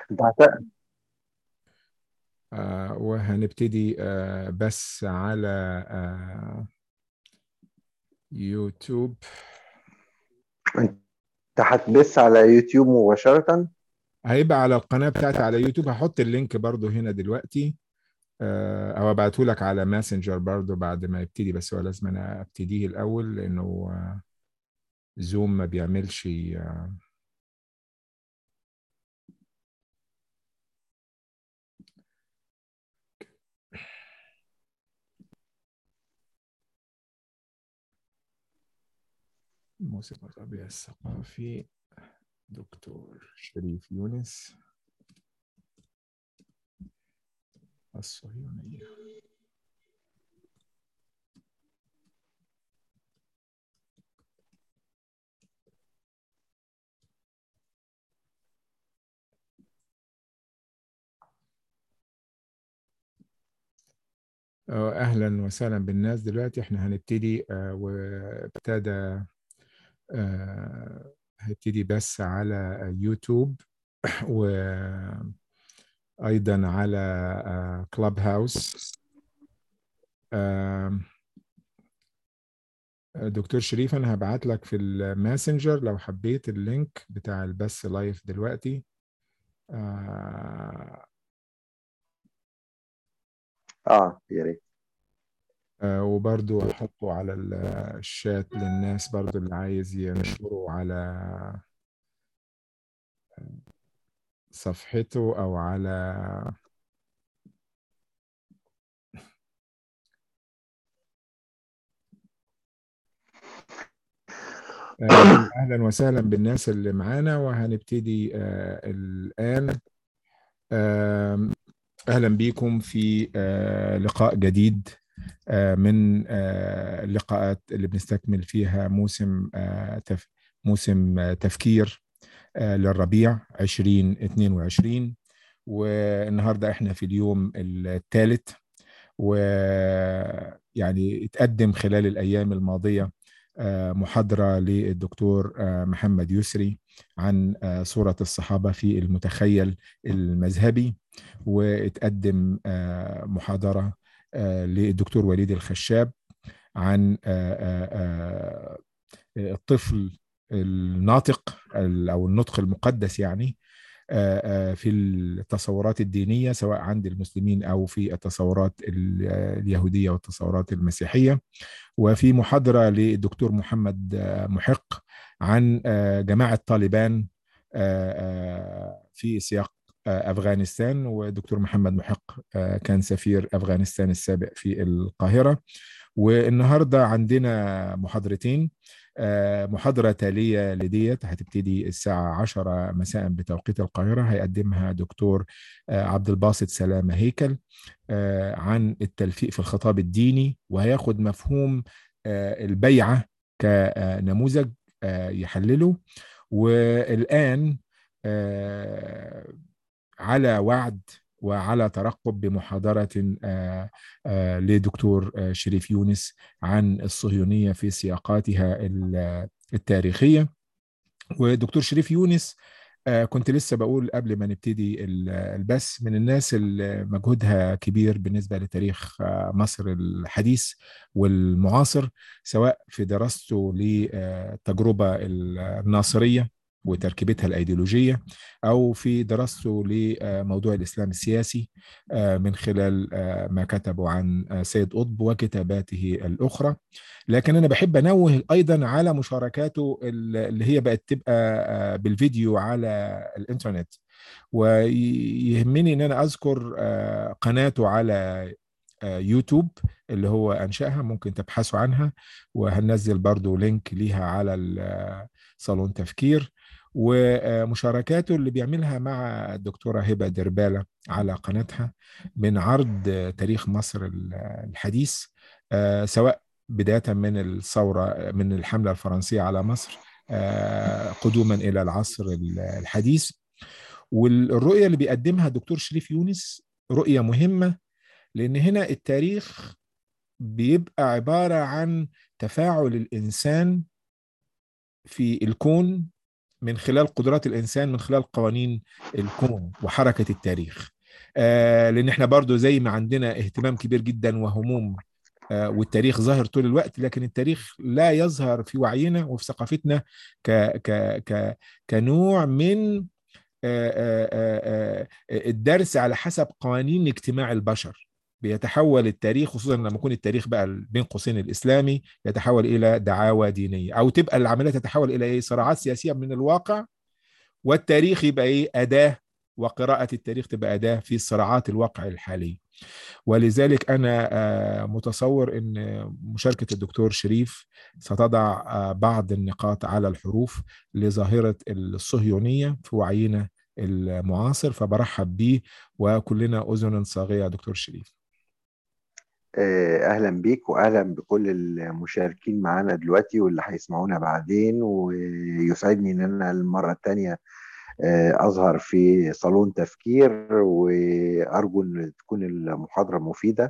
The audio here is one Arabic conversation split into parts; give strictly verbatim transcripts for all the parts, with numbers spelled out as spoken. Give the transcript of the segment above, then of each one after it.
انت هت... آه وهنبتدي آه بس على آه يوتيوب. انت هتبث على يوتيوب مباشرة؟ هيبقى على القناة بتاعتي على يوتيوب، هحط اللينك برضو هنا دلوقتي، آه او ابعته لك على ماسنجر برضو بعد ما يبتدي، بس هو لازم انا ابتديه الاول لانه آه زوم ما بيعملش آه موسيقى الربيع الثقافي، دكتور شريف يونس، الصهيونية. آه، أهلا وسهلا بالناس. دلوقتي احنا هنبتدي آه، وابتدى آه، هبتدي بس على يوتيوب وأيضا على كلاب هاوس. دكتور شريف، أنا هبعت لك في الماسنجر لو حبيت اللينك بتاع البث لايف دلوقتي. آه، اه، يا ريت. آه، وبرضو أحطه على ال- الشات للناس برضو اللي عايز ينشره على صفحته أو على آه، أهلا وسهلا بالناس اللي معانا، وهنبتدي آه، الآن. آم، أهلا بيكم في آه، لقاء جديد آه، من آه، اللقاءات اللي بنستكمل فيها موسم آه، تف موسم آه، تفكير آه، للربيع ألفين واثنين وعشرين. والنهاردة احنا في اليوم الثالث، ويعني اتقدم خلال الأيام الماضية آه، محاضرة للدكتور آه، محمد يسري عن آه، صورة الصحابة في المتخيل المذهبي، واتقدم آه، محاضرة آه، للدكتور وليد الخشاب عن آه، آه، آه، الطفل الناطق أو النطق المقدس، يعني آه، آه، في التصورات الدينية سواء عند المسلمين أو في التصورات ال- اليهودية والتصورات المسيحية. وفي محاضرة للدكتور محمد آه، محق عن آه، جماعة طالبان آه، آه، في سياق آه، أفغانستان. ودكتور محمد محق آه، كان سفير أفغانستان السابق في القاهرة. والنهاردة عندنا محاضرتين. آه، محاضرة تالية لديت هتبتدي الساعة عشرة مساء بتوقيت القاهرة، هيقدمها دكتور آه، عبد الباسط سلامة هيكل آه، عن التلفيق في الخطاب الديني، وهياخد مفهوم آه، البيعة كنموذج آه، يحلله. والآن آه، على وعد وعلى ترقب بمحاضرة آه، آه، لدكتور آه، شريف يونس عن الصهيونية في سياقاتها ال- التاريخية. ودكتور شريف يونس آه، كنت لسه بقول قبل ما نبتدي ال- البث، من الناس اللي مجهودها كبير بالنسبة لتاريخ آه، مصر الحديث والمعاصر، سواء في دراسته للتجربة الناصرية وتركيبتها الأيديولوجية، أو في دراسته لموضوع الإسلام السياسي آه، من خلال آه، ما كتبه عن آه، سيد قطب وكتاباته الأخرى. لكن انا بحب انوه ايضا على مشاركاته اللي هي بقت تبقى آه، بالفيديو على الانترنت. ويهمني ان انا اذكر آه، قناته على آه، يوتيوب اللي هو انشأها، ممكن تبحثوا عنها، وهننزل برضو لينك ليها على ال- صالون تفكير. ومشاركاته اللي بيعملها مع الدكتورة هبة دربالة على قناتها من عرض تاريخ مصر الحديث، آه، سواء بداية من الثورة، من الحملة الفرنسية على مصر آه، قدوما إلى العصر الحديث. والرؤية اللي بيقدمها الدكتور شريف يونس رؤية مهمة، لأن هنا التاريخ بيبقى عبارة عن تفاعل الإنسان في الكون من خلال قدرات الإنسان، من خلال قوانين الكون وحركة التاريخ. آه لأن احنا برضو زي ما عندنا اهتمام كبير جدا وهموم، آه والتاريخ ظاهر طول الوقت، لكن التاريخ لا يظهر في وعينا وفي ثقافتنا ك ك ك كنوع من آه، آه، آه، آه، الدرس على حسب قوانين اجتماع البشر. بيتحول التاريخ، خصوصا لما يكون التاريخ بقى بين قوسين الإسلامي، يتحول إلى دعاوى دينية، أو تبقى العملية تتحول إلى إيه؟ صراعات سياسية من الواقع، والتاريخ يبقى إيه؟ أداة، وقراءة التاريخ تبقى أداة في الصراعات الواقع الحالي. ولذلك أنا آه، متصور أن مشاركة الدكتور شريف ستضع آه، بعض النقاط على الحروف لظاهرة الصهيونية في وعينا المعاصر، فبرحب بيه وكلنا أذن صاغية يا دكتور شريف. آه، أهلا بيك وأهلا بكل المشاركين معانا دلوقتي واللي هيسمعونا بعدين، ويسعدني إن أنا المرة التانية آه، أظهر في صالون تفكير، وأرجو أن تكون المحاضرة مفيدة.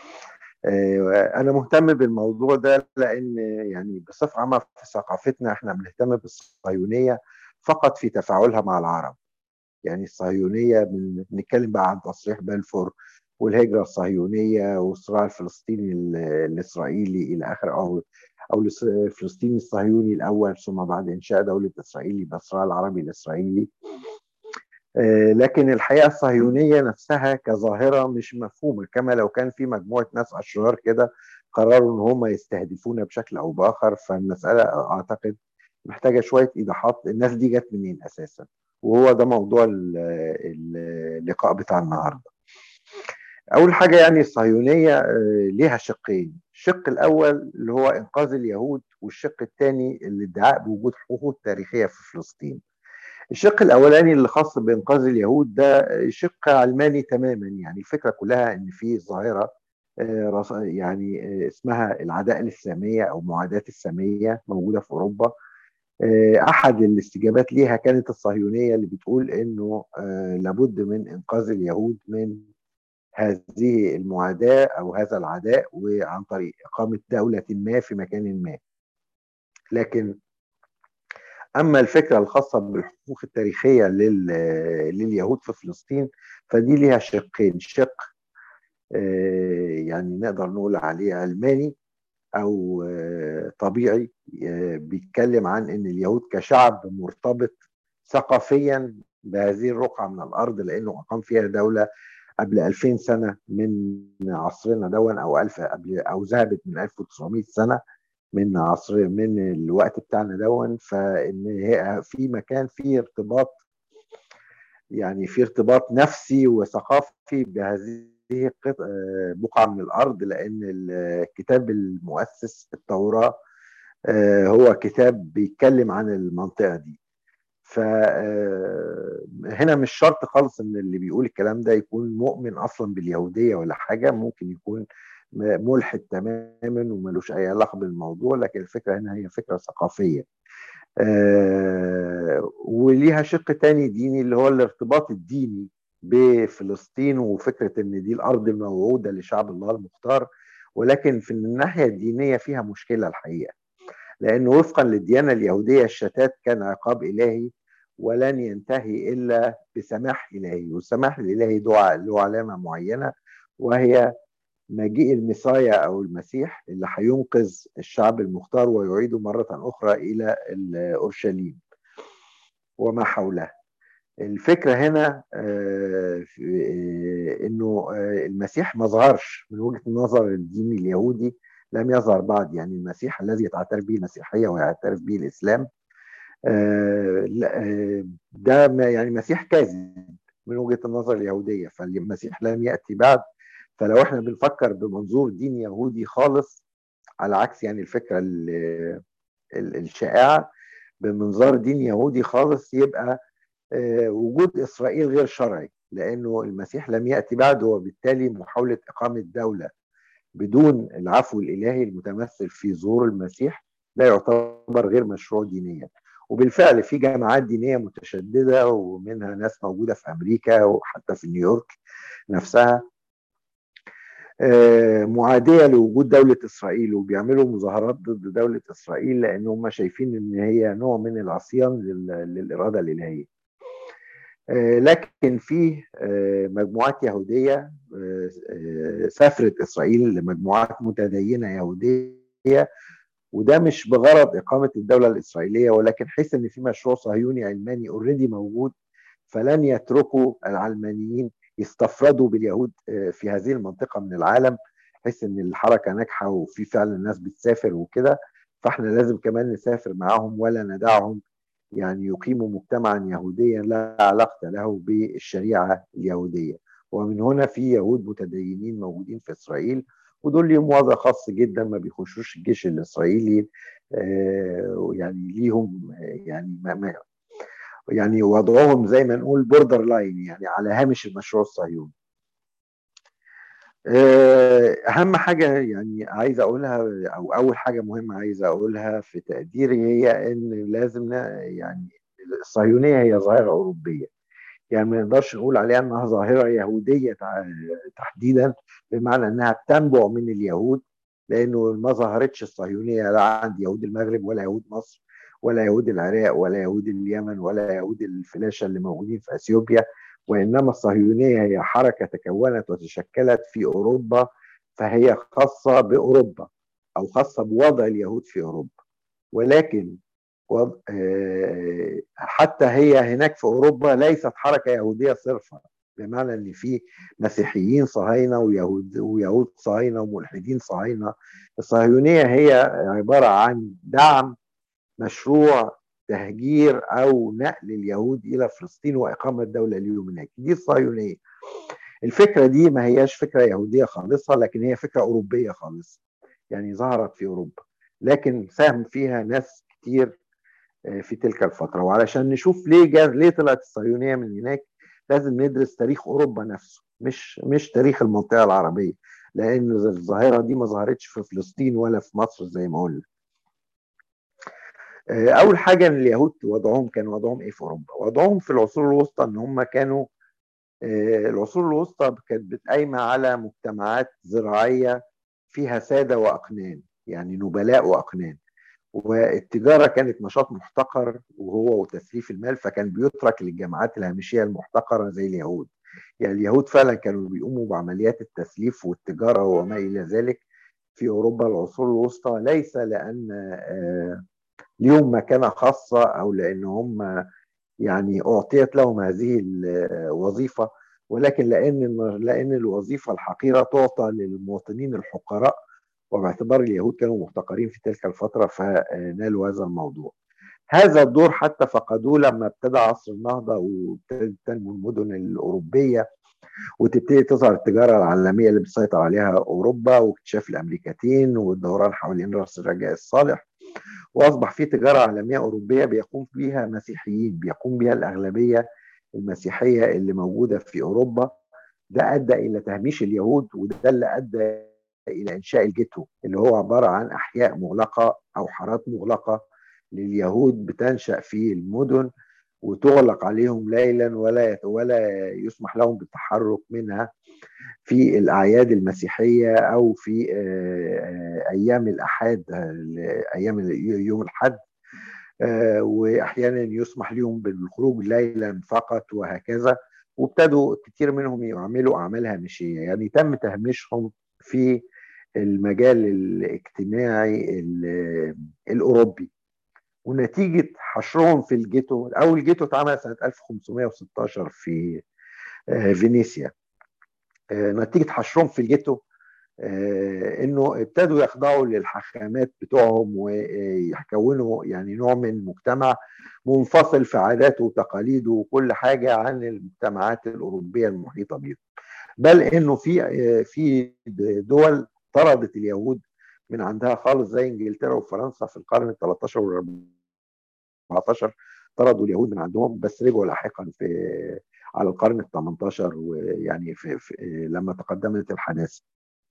آه، أنا مهتم بالموضوع ده لأن يعني بصفة عامة في ثقافتنا إحنا بنهتم بالصهيونية فقط في تفاعلها مع العرب. يعني الصهيونية بن- بنتكلم بقى عن تصريح بلفور والهجرة الصهيونية والصراع الفلسطيني ال- الإسرائيلي إلى آخر، أو أو الإس- الفلسطيني الصهيوني الأول، ثم بعد إنشاء دولة إسرائيل يبقى الصراع العربي الإسرائيلي. آه، لكن الحقيقة الصهيونية نفسها كظاهرة مش مفهومة، كما لو كان في مجموعة ناس أشرار كده قرروا إن هم يستهدفونا بشكل أو بآخر. فالمسألة أعتقد محتاجة شوية إيضاحات، الناس دي جت منين أساسا، وهو ده موضوع ال- ال- اللقاء بتاع النهاردة. أول حاجة يعني الصهيونية آه، ليها شقين، الشق الأول اللي هو إنقاذ اليهود، والشق الثاني الادعاء بوجود حقوق تاريخية في فلسطين. الشق الاولاني اللي خاص بانقاذ اليهود ده شق علماني تماما. يعني الفكره كلها ان في ظاهره آه، رص- يعني آه، اسمها العداء الساميه او معاداه الساميه موجوده في اوروبا. آه، احد الاستجابات ليها كانت الصهيونيه اللي بتقول انه آه، لابد من انقاذ اليهود من هذه المعاداه او هذا العداء، وعن طريق اقامه دوله ما في مكان ما. لكن أما الفكرة الخاصة بالحقوق التاريخية لل... لليهود في فلسطين فدي ليها شقين، شق آه، يعني نقدر نقول عليه علماني أو آه، طبيعي، آه، بيتكلم عن أن اليهود كشعب مرتبط ثقافيا بهذه الرقعة من الأرض، لأنه أقام فيها دولة قبل ألفين سنة من عصرنا دون، أو ألف قبل، أو ذهبت من ألف وتسعمائة سنة من عصر من الوقت بتاعنا دون. فان هي في مكان فيه ارتباط، يعني في ارتباط نفسي وثقافي بهذه القط- آه، بقعة من الأرض، لأن الكتاب المؤسس التوراة آه، هو كتاب بيتكلم عن المنطقة دي. فهنا مش شرط خالص ان اللي بيقول الكلام ده يكون مؤمن اصلا باليهوديه ولا حاجه، ممكن يكون م- ملحد تماما وملوش اي علاقه بالموضوع، لكن الفكره هنا هي فكره ثقافيه. آه، وليها شق تاني ديني اللي هو الارتباط الديني بفلسطين، وفكره ان دي الارض الموعوده لشعب الله المختار. ولكن في الناحيه الدينيه فيها مشكله الحقيقه، لأنه وفقا للديانة اليهودية الشتات كان عقاب إلهي ولن ينتهي إلا بسماح إلهي، والسماح الإلهي له له علامة معينة، وهي مجيء المسايا أو المسيح اللي هينقذ الشعب المختار ويعيده مرة أخرى إلى أورشليم وما حولها. الفكرة هنا آه، في- آه، انه آه، المسيح ما ظهرش من وجهة النظر الديني اليهودي، لم يظهر بعد. يعني المسيح الذي تعترف به المسيحية ويعترف به الإسلام آه، لا، آه، ده ما- يعني مسيح كاذب من وجهة النظر اليهودية، فالمسيح لم يأتي بعد. فلو احنا بنفكر بمنظور ديني يهودي خالص، على عكس يعني الفكرة ال- ال- الشائعة، بمنظار دين يهودي خالص، يبقى آه، وجود إسرائيل غير شرعي، لأنه المسيح لم يأتي بعد، وبالتالي محاولة إقامة دولة بدون العفو الإلهي المتمثل في ظهور المسيح لا يعتبر غير مشروع دينيا. وبالفعل في جماعات دينية متشددة، ومنها ناس موجودة في أمريكا وحتى في نيويورك نفسها معادية لوجود دولة إسرائيل، وبيعملوا مظاهرات ضد دولة إسرائيل لأن هم شايفين إن هي نوع من العصيان للإرادة الإلهية. لكن في مجموعات يهودية سافرت إسرائيل لمجموعات متدينة يهودية، وده مش بغرض إقامة الدولة الإسرائيلية، ولكن حيث إن في مشروع صهيوني علماني اوريدي موجود، فلن يتركوا العلمانيين يستفردوا باليهود في هذه المنطقة من العالم، حيث إن الحركة ناجحة وفي فعلا الناس بتسافر وكده، فإحنا لازم كمان نسافر معهم ولا ندعهم يعني يقيموا مجتمعا يهوديا لا علاقة له بالشريعة اليهودية. ومن هنا في يهود متدينين موجودين في إسرائيل، ودول ليهم وضع خاص جدا، ما بيخشوش الجيش الإسرائيلي، آه يعني ليهم يعني ما يعني وضعهم زي ما نقول بوردر لاين، يعني على هامش المشروع الصهيوني. أهم حاجة يعني عايز أقولها، أو أول حاجة مهمة عايز أقولها في تقديري، هي إن لازم يعني الصهيونية هي ظاهرة أوروبية، يعني ما نقدرش نقول عليها إنها ظاهرة يهودية تحديدا، بمعنى إنها بتنبع من اليهود، لأنه ما ظهرتش الصهيونية لا عند يهود المغرب ولا يهود مصر ولا يهود العراق ولا يهود اليمن ولا يهود الفلاشة اللي موجودين في أثيوبيا، وإنما الصهيونية هي حركة تكونت وتشكلت في أوروبا، فهي خاصة بأوروبا أو خاصة بوضع اليهود في أوروبا. ولكن حتى هي هناك في أوروبا ليست حركة يهودية صرفة، بمعنى أن في مسيحيين صهاينة ويهود ويهود صهاينة وملحدين صهاينة. الصهيونية هي عبارة عن دعم مشروع تهجير أو نقل اليهود إلى فلسطين وإقامة دولة ليهم هناك، دي الصهيونية. الفكرة دي ما هياش فكرة يهودية خالصة، لكن هي فكرة أوروبية خالصة، يعني ظهرت في أوروبا، لكن ساهم فيها ناس كتير في تلك الفترة. وعلشان نشوف ليه جاز ليه طلعت الصهيونية من هناك، لازم ندرس تاريخ أوروبا نفسه، مش مش تاريخ المنطقة العربية، لأن الظاهرة دي ما ظهرتش في فلسطين ولا في مصر زي ما قلنا. أول حاجة إن اليهود وضعهم كان وضعهم إيه في أوروبا؟ وضعهم في العصور الوسطى إن هم كانوا، العصور الوسطى كانت بتقايمة على مجتمعات زراعية فيها سادة وأقنان، يعني نبلاء وأقنان، والتجارة كانت نشاط محتقر وهو وتسليف المال، فكان بيترك للجماعات الهامشية المحتقرة زي اليهود. يعني اليهود فعلا كانوا بيقوموا بعمليات التسليف والتجارة وما إلى ذلك في أوروبا العصور الوسطى، ليس لأن ليهم مكانة خاصة أو لأن هم يعني أعطيت لهم هذه الوظيفة، ولكن لأن لأن الوظيفة الحقيرة تعطى للمواطنين الحقراء، وباعتبار اليهود كانوا محتقرين في تلك الفترة فنالوا هذا الموضوع. هذا الدور حتى فقدوه لما ابتدى عصر النهضة وابتدت تنمو المدن الأوروبية وتبتدي تظهر التجارة العالمية اللي بتسيطر عليها أوروبا، واكتشاف الأمريكتين والدوران حوالين رأس الرجاء الصالح، وأصبح في تجارة عالمية أوروبية بيقوم بها مسيحيين، بيقوم بها الأغلبية المسيحية اللي موجودة في أوروبا. ده أدى إلى تهميش اليهود، وده اللي أدى إلى إنشاء الجيتو، اللي هو عبارة عن أحياء مغلقة أو حارات مغلقة لليهود بتنشأ في المدن وتغلق عليهم ليلا، ولا ولا يسمح لهم بالتحرك منها في الأعياد المسيحية أو في أيام الأحد، أيام يوم الحد، وأحيانا يسمح لهم بالخروج ليلا فقط وهكذا. وابتدوا كتير منهم يعملوا أعمال هامشية، يعني تم تهميشهم في المجال الاجتماعي الأوروبي. ونتيجة حشرهم في الجيتو، أول جيتو اتعمل سنة ألف وخمسمائة وستة عشر في فينيسيا، نتيجة حشرهم في الجيتو انه ابتدوا يخضعوا للحاكمات بتوعهم ويكونوا يعني نوع من مجتمع منفصل في عاداته وتقاليده وكل حاجة عن المجتمعات الأوروبية المحيطة بهم. بل انه في في دول طردت اليهود من عندها خالص زي انجلترا وفرنسا في القرن الثالث عشر والرابع عشر، طردوا اليهود من عندهم، بس رجعوا لاحقا في على القرن الثامن عشر، ويعني في, في لما تقدمت الحداثه.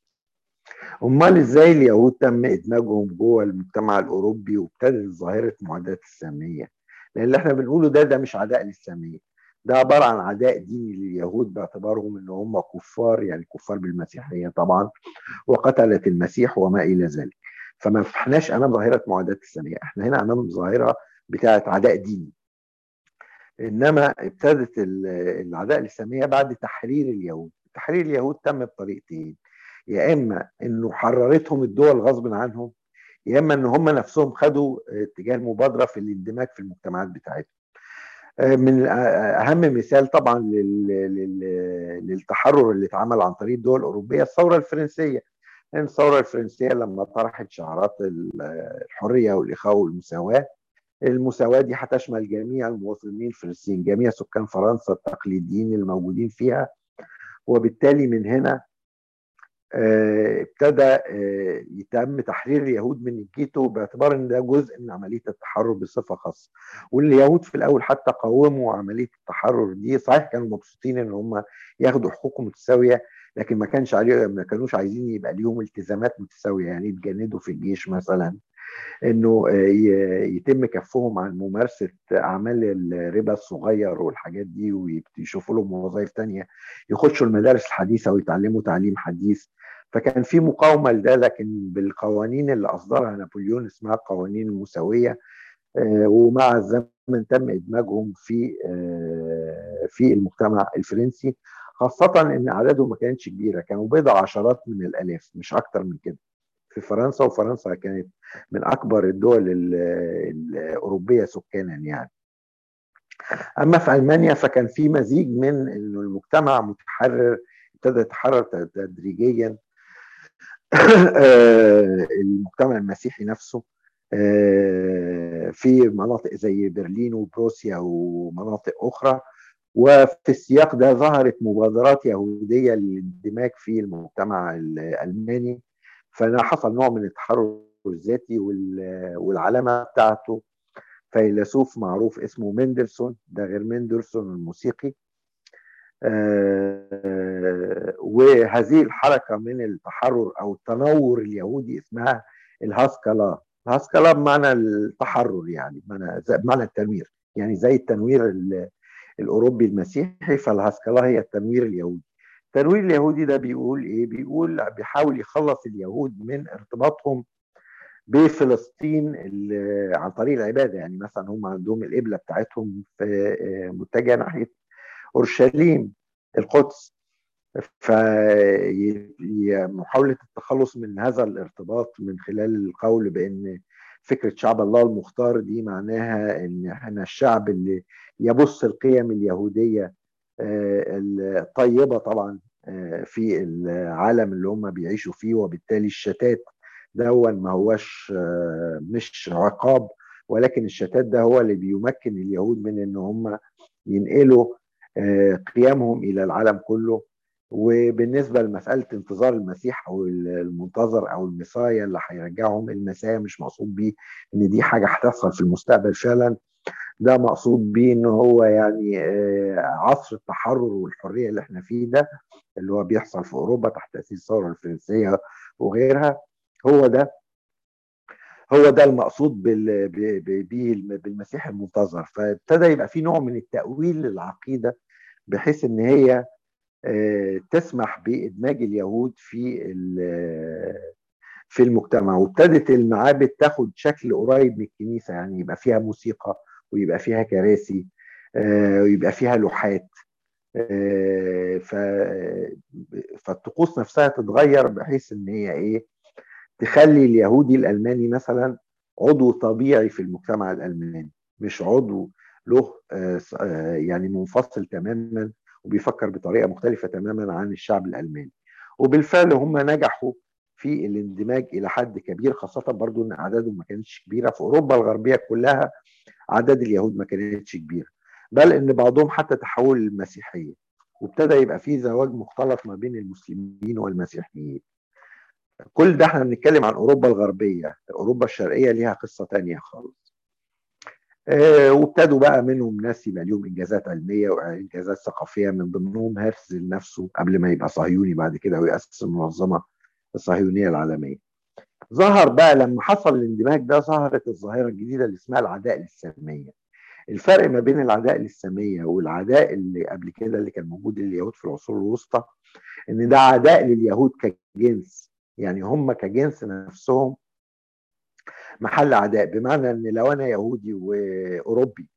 امال ازاي اليهود تم ادماجهم جوه المجتمع الاوروبي وابتدت ظاهره معاداه الساميه؟ لان اللي احنا بنقوله ده ده مش عداء للساميه، ده عبارة عن عداء ديني لليهود باعتبارهم ان هم كفار، يعني كفار بالمسيحية طبعا، وقتلت المسيح وما الى ذلك. فما احناش امام ظاهرة معاداة السامية، احنا هنا امام ظاهرة بتاعة عداء ديني. انما ابتدت ال- العداء الاسلاميه بعد تحرير اليهود. تحرير اليهود تم بطريقتين: يا اما انه حررتهم الدول غصب عنهم، يا اما ان هم نفسهم خدوا اتجاه المبادره في الاندماج في المجتمعات بتاعتهم. آه، من آه، اهم مثال طبعا لل- لل- للتحرر اللي اتعمل عن طريق الدول الاوروبيه الثوره الفرنسيه. يعني الثوره الفرنسيه لما طرحت شعارات ال- الحريه والاخاء والمساواه. المساواة دي هتشمل جميع المواطنين الفلسطينيين، جميع سكان فرنسا التقليديين الموجودين فيها. وبالتالي من هنا آه، ابتدى آه، يتم تحرير اليهود من الجيتو باعتبار ان ده جزء من عمليه التحرر بصفه خاصه. واليهود في الاول حتى قاوموا عمليه التحرر دي، صحيح كانوا مبسوطين ان هم ياخدوا حقوق متساويه، لكن ما كانش عليه، ما كانوش عايزين يبقى ليهم التزامات متساويه، يعني يتجندوا في الجيش مثلا، انه يتم كفهم عن ممارسه اعمال الربا الصغير والحاجات دي، ويشوفوا لهم وظائف تانية، يخشوا المدارس الحديثه ويتعلموا تعليم حديث. فكان في مقاومه لده، لكن بالقوانين اللي اصدرها نابليون اسمها القوانين المساويه، ومع الزمن تم ادماجهم في في المجتمع الفرنسي، خاصه ان اعدادهم ما كانتش كبيره، كانوا بضع عشرات من الالاف مش اكتر من كده في فرنسا. وفرنسا كانت من اكبر الدول ال- الاوروبيه سكانا يعني. اما في المانيا فكان في مزيج من انه المجتمع متحرر، ابتدى يتحرر تدريجيا. المجتمع المسيحي نفسه في مناطق زي برلين وبروسيا ومناطق اخرى. وفي السياق ده ظهرت مبادرات يهوديه للاندماج في المجتمع الالماني. فانا حصل نوع من التحرر الذاتي، والعلامه بتاعته فيلسوف معروف اسمه مندلسون، ده غير مندلسون الموسيقي. آه وهذه الحركه من التحرر او التنور اليهودي اسمها الهاسكالا. الهاسكالا بمعنى التحرر، يعني بمعنى بمعنى التنوير، يعني زي التنوير الاوروبي المسيحي، فالهاسكالا هي التنوير اليهودي. التنوير اليهودي ده بيقول ايه؟ بيقول بيحاول يخلص اليهود من ارتباطهم بفلسطين عن طريق العباده. يعني مثلا هم عندهم القبله بتاعتهم في متجهه ناحيه اورشليم القدس، فمحاولة التخلص من هذا الارتباط من خلال القول بأن فكرة شعب الله المختار دي معناها أن احنا الشعب اللي يبص القيم اليهودية الطيبة طبعا في العالم اللي هم بيعيشوا فيه. وبالتالي الشتات ده هو ما هوش مش عقاب، ولكن الشتات ده هو اللي بيمكن اليهود من ان هم ينقلوا قيامهم الى العالم كله. وبالنسبه لمساله انتظار المسيح او المنتظر او المسايا اللي هيرجعهم، المسيا مش مقصود بيه ان دي حاجه هتحصل في المستقبل فعلا، ده مقصود بيه ان هو يعني عصر التحرر والحريه اللي احنا فيه ده، اللي هو بيحصل في اوروبا تحت تاثير الثوره الفرنسيه وغيرها، هو ده هو ده المقصود بالمسيح المنتظر. فابتدى يبقى في نوع من التأويل للعقيدة، بحيث ان هي تسمح بإدماج اليهود في في المجتمع. وابتدت المعابد تاخد شكل قريب من الكنيسة، يعني يبقى فيها موسيقى ويبقى فيها كراسي ويبقى فيها لوحات. فالطقوس نفسها تتغير بحيث ان هي ايه، تخلي اليهودي الألماني مثلا عضو طبيعي في المجتمع الألماني، مش عضو له يعني منفصل تماما وبيفكر بطريقة مختلفة تماما عن الشعب الألماني. وبالفعل هم نجحوا في الاندماج إلى حد كبير، خاصة برضو أن أعدادهم ما كانتش كبيرة. في أوروبا الغربية كلها أعداد اليهود ما كانتش كبيرة، بل أن بعضهم حتى تحول للمسيحية، وابتدى يبقى فيه زواج مختلط ما بين المسلمين والمسيحيين. كل ده احنا بنتكلم عن اوروبا الغربيه. اوروبا الشرقيه ليها قصه تانية خالص. اه وابتدوا بقى منهم ناس يبقى ليهم انجازات علميه وانجازات ثقافيه، من ضمنهم هرتزل نفسه قبل ما يبقى صهيوني بعد كده ويأسس المنظمه الصهيونيه العالميه. ظهر بقى لما حصل الاندماج ده، ظهرت الظاهره الجديده اللي اسمها العداء للساميه. الفرق ما بين العداء للسامية والعداء اللي قبل كده اللي كان موجود لليهود في العصور الوسطى، ان ده عداء لليهود كجنس، يعني هم كجنس نفسهم محل عداء. بمعنى ان لو انا يهودي واوروبي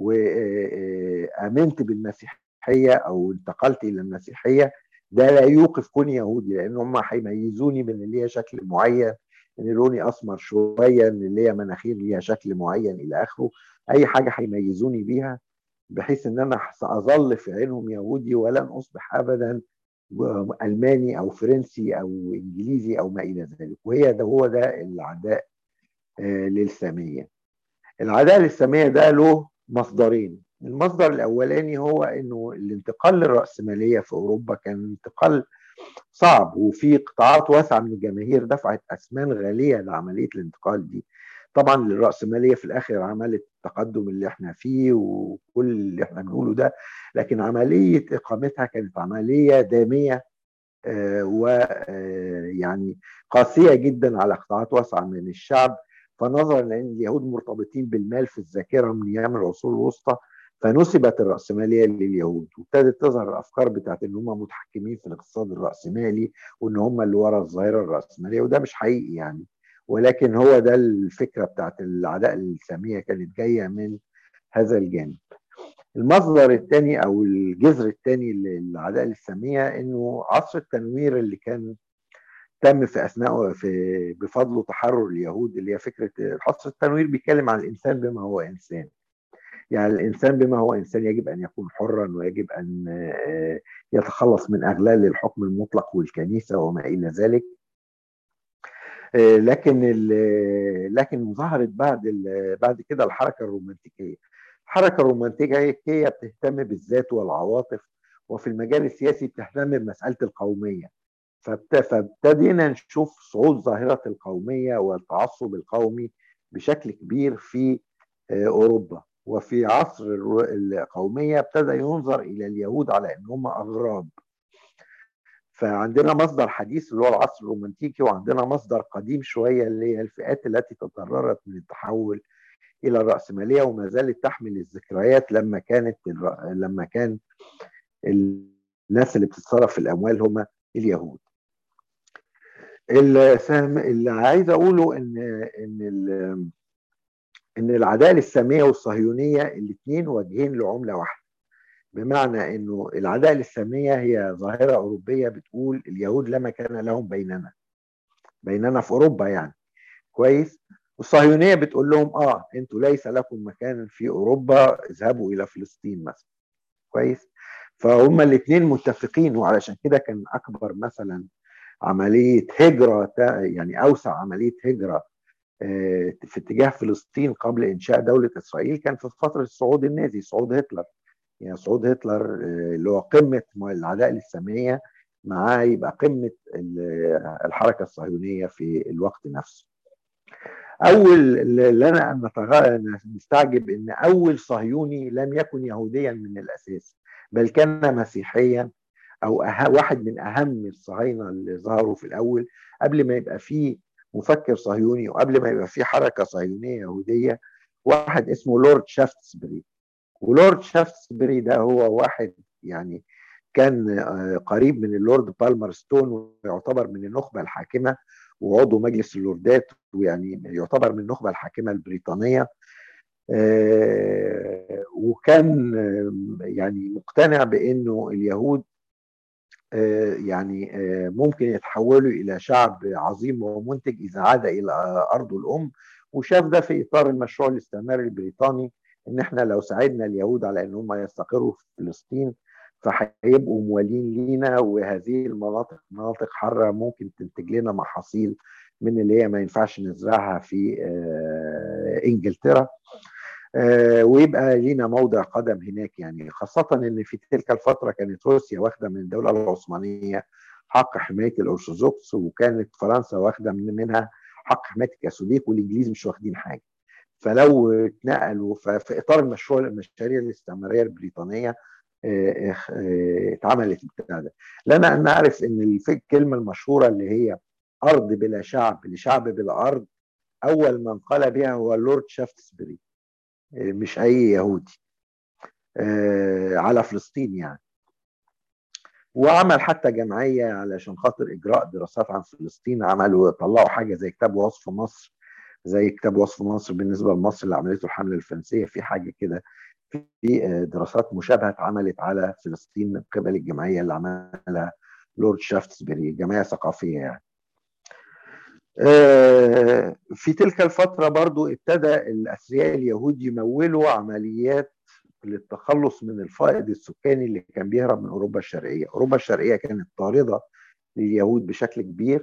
وامنت بالمسيحيه او انتقلت الى المسيحيه، ده لا يوقف كوني يهودي، لان هم هيميزوني من اللي هي شكل معين، ان لوني اسمر شويه، ان اللي هي مناخير ليها شكل معين الى اخره. اي حاجه هيميزوني بيها، بحيث ان انا ساظل في عينهم يهودي ولن اصبح ابدا الماني او فرنسي او انجليزي او ما الى ذلك. وهي ده هو ده العداء آه، للساميه. العداء للساميه ده له مصدرين. المصدر الاولاني هو انه الانتقال للراسماليه في اوروبا كان انتقال صعب، وفي قطاعات واسعه من الجماهير دفعت اثمان غاليه لعمليه الانتقال دي. طبعا الراسماليه في الاخر عملت التقدم اللي احنا فيه وكل اللي احنا بنقوله ده، لكن عمليه اقامتها كانت عمليه داميه ويعني قاسية جدا على قطاعات واسعة من الشعب. فنظرا لأن اليهود مرتبطين بالمال في الذاكرة من أيام العصور الوسطى، فنسبت الرأسمالية لليهود، وابتدت تظهر الأفكار بتاعت إن هم متحكمين في الاقتصاد الرأسمالي، وإن هم اللي ورا الظاهرة الرأسمالية، وده مش حقيقي يعني. ولكن هو ده الفكرة بتاعت العداء السامية، كانت جاية من هذا الجانب. المصدر الثاني او الجذر الثاني للعداء للساميه انه عصر التنوير اللي كان تم في اثناء في بفضله تحرر اليهود، اللي هي فكره عصر التنوير بيتكلم عن الانسان بما هو انسان. يعني الانسان بما هو انسان يجب ان يكون حرا، ويجب ان يتخلص من اغلال الحكم المطلق والكنيسه وما الى ذلك. لكن لكن ظهرت بعد بعد كده الحركه الرومانتيكيه. الحركه الرومانتيكيه بتهتم بالذات والعواطف، وفي المجال السياسي بتهتم بمساله القوميه. فابتدينا نشوف صعود ظاهره القوميه والتعصب القومي بشكل كبير في اوروبا. وفي عصر القوميه ابتدى ينظر الى اليهود على ان هم اغراب. فعندنا مصدر حديث اللي هو العصر الرومانتيكي، وعندنا مصدر قديم شويه اللي هي الفئات التي تضررت من التحول الى الراسماليه وما زالت تحمل الذكريات لما كانت لما كان الناس اللي بتتصرف في الاموال هم اليهود. اللي عايز اقوله ان ان ان العداء للساميه والصهيونيه الاثنين وجهين لعمله واحده. بمعنى انه العداء للساميه هي ظاهره اوروبيه بتقول اليهود لا مكان لهم بيننا بيننا في اوروبا يعني. كويس. والصهيونيه بتقول لهم اه انتوا ليس لكم مكان في اوروبا، اذهبوا الى فلسطين مثلا. كويس. فهم الاثنين متفقين، وعلشان كده كان اكبر مثلا عمليه هجره، يعني اوسع عمليه هجره في اتجاه فلسطين قبل انشاء دوله اسرائيل كان في فتره الصعود النازي، صعود هتلر. يعني صعود هتلر اللي هو قمه العداء للساميه، معاه يبقى قمه الحركه الصهيونيه في الوقت نفسه. اول اللي انا نستعجب ان اول صهيوني لم يكن يهوديا من الاساس، بل كان مسيحيا، او أه واحد من اهم الصهاينه اللي ظهروا في الاول قبل ما يبقى فيه مفكر صهيوني وقبل ما يبقى فيه حركه صهيونيه يهوديه. واحد اسمه لورد شافتسبري. ولورد شافتسبري ده هو واحد يعني كان قريب من اللورد بالمر ستون، ويعتبر من النخبه الحاكمه وعضو مجلس اللوردات، ويعني يعتبر من النخبه الحاكمه البريطانيه. وكان يعني مقتنع بانه اليهود يعني ممكن يتحولوا الى شعب عظيم ومنتج اذا عاد الى ارضه الام. وشاف ده في اطار المشروع الاستعماري البريطاني، ان احنا لو ساعدنا اليهود على ان هم يستقروا في فلسطين فهيبقوا موالين لينا، وهذه المناطق مناطق حاره ممكن تنتج لنا محاصيل من اللي هي ما ينفعش نزرعها في انجلترا، ويبقى لينا موضع قدم هناك. يعني خاصة ان في تلك الفترة كانت روسيا واخدة من الدولة العثمانية حق حماية الأرثوذكس، وكانت فرنسا واخدة من منها حق حماية الكاثوليك، والإنجليز مش واخدين حاجة. فلو اتنقلوا في إطار المشروع المشاريع الاستعمارية البريطانية اتعملت بتاع ده. لنا أن نعرف أن الكلمة المشهورة اللي هي أرض بلا شعب لشعب بلا أرض، أول من قال بها هو لورد شافتسبري. مش أي يهودي على فلسطين يعني. وعمل حتى جمعية علشان خاطر إجراء دراسات عن فلسطين، عملوا طلعوا حاجة زي كتاب وصف مصر، زي كتاب وصف مصر بالنسبة لمصر اللي عملته الحملة الفرنسية، في حاجة كده، في دراسات مشابهة اتعملت على فلسطين من قبل الجمعية اللي عملها لورد شافتسبري، جمعية ثقافية يعني. في تلك الفترة برضو ابتدى الأثرياء اليهود يمولوا عمليات للتخلص من الفائض السكاني اللي كان بيهرب من أوروبا الشرقية. أوروبا الشرقية كانت طاردة لليهود بشكل كبير،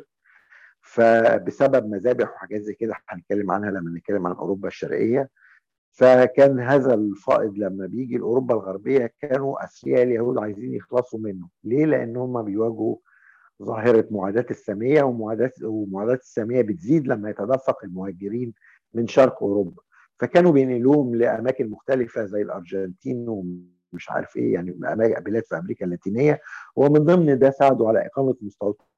فبسبب مذابح وحاجات زي كده هنتكلم عنها لما نتكلم عن أوروبا الشرقية. فكان هذا الفائض لما بيجي لأوروبا الغربية كانوا أثرياء اليهود عايزين يخلصوا منه. ليه؟ لأن هم بيواجهوا ظاهرة معاداة السامية، ومعاداة ومعاداة السامية بتزيد لما يتدفق المهاجرين من شرق أوروبا، فكانوا بينقلوهم لأماكن مختلفة زي الأرجنتين ومش عارف إيه، يعني بلاد في أمريكا اللاتينية، ومن ضمن ده ساعدوا على إقامة مستوطنات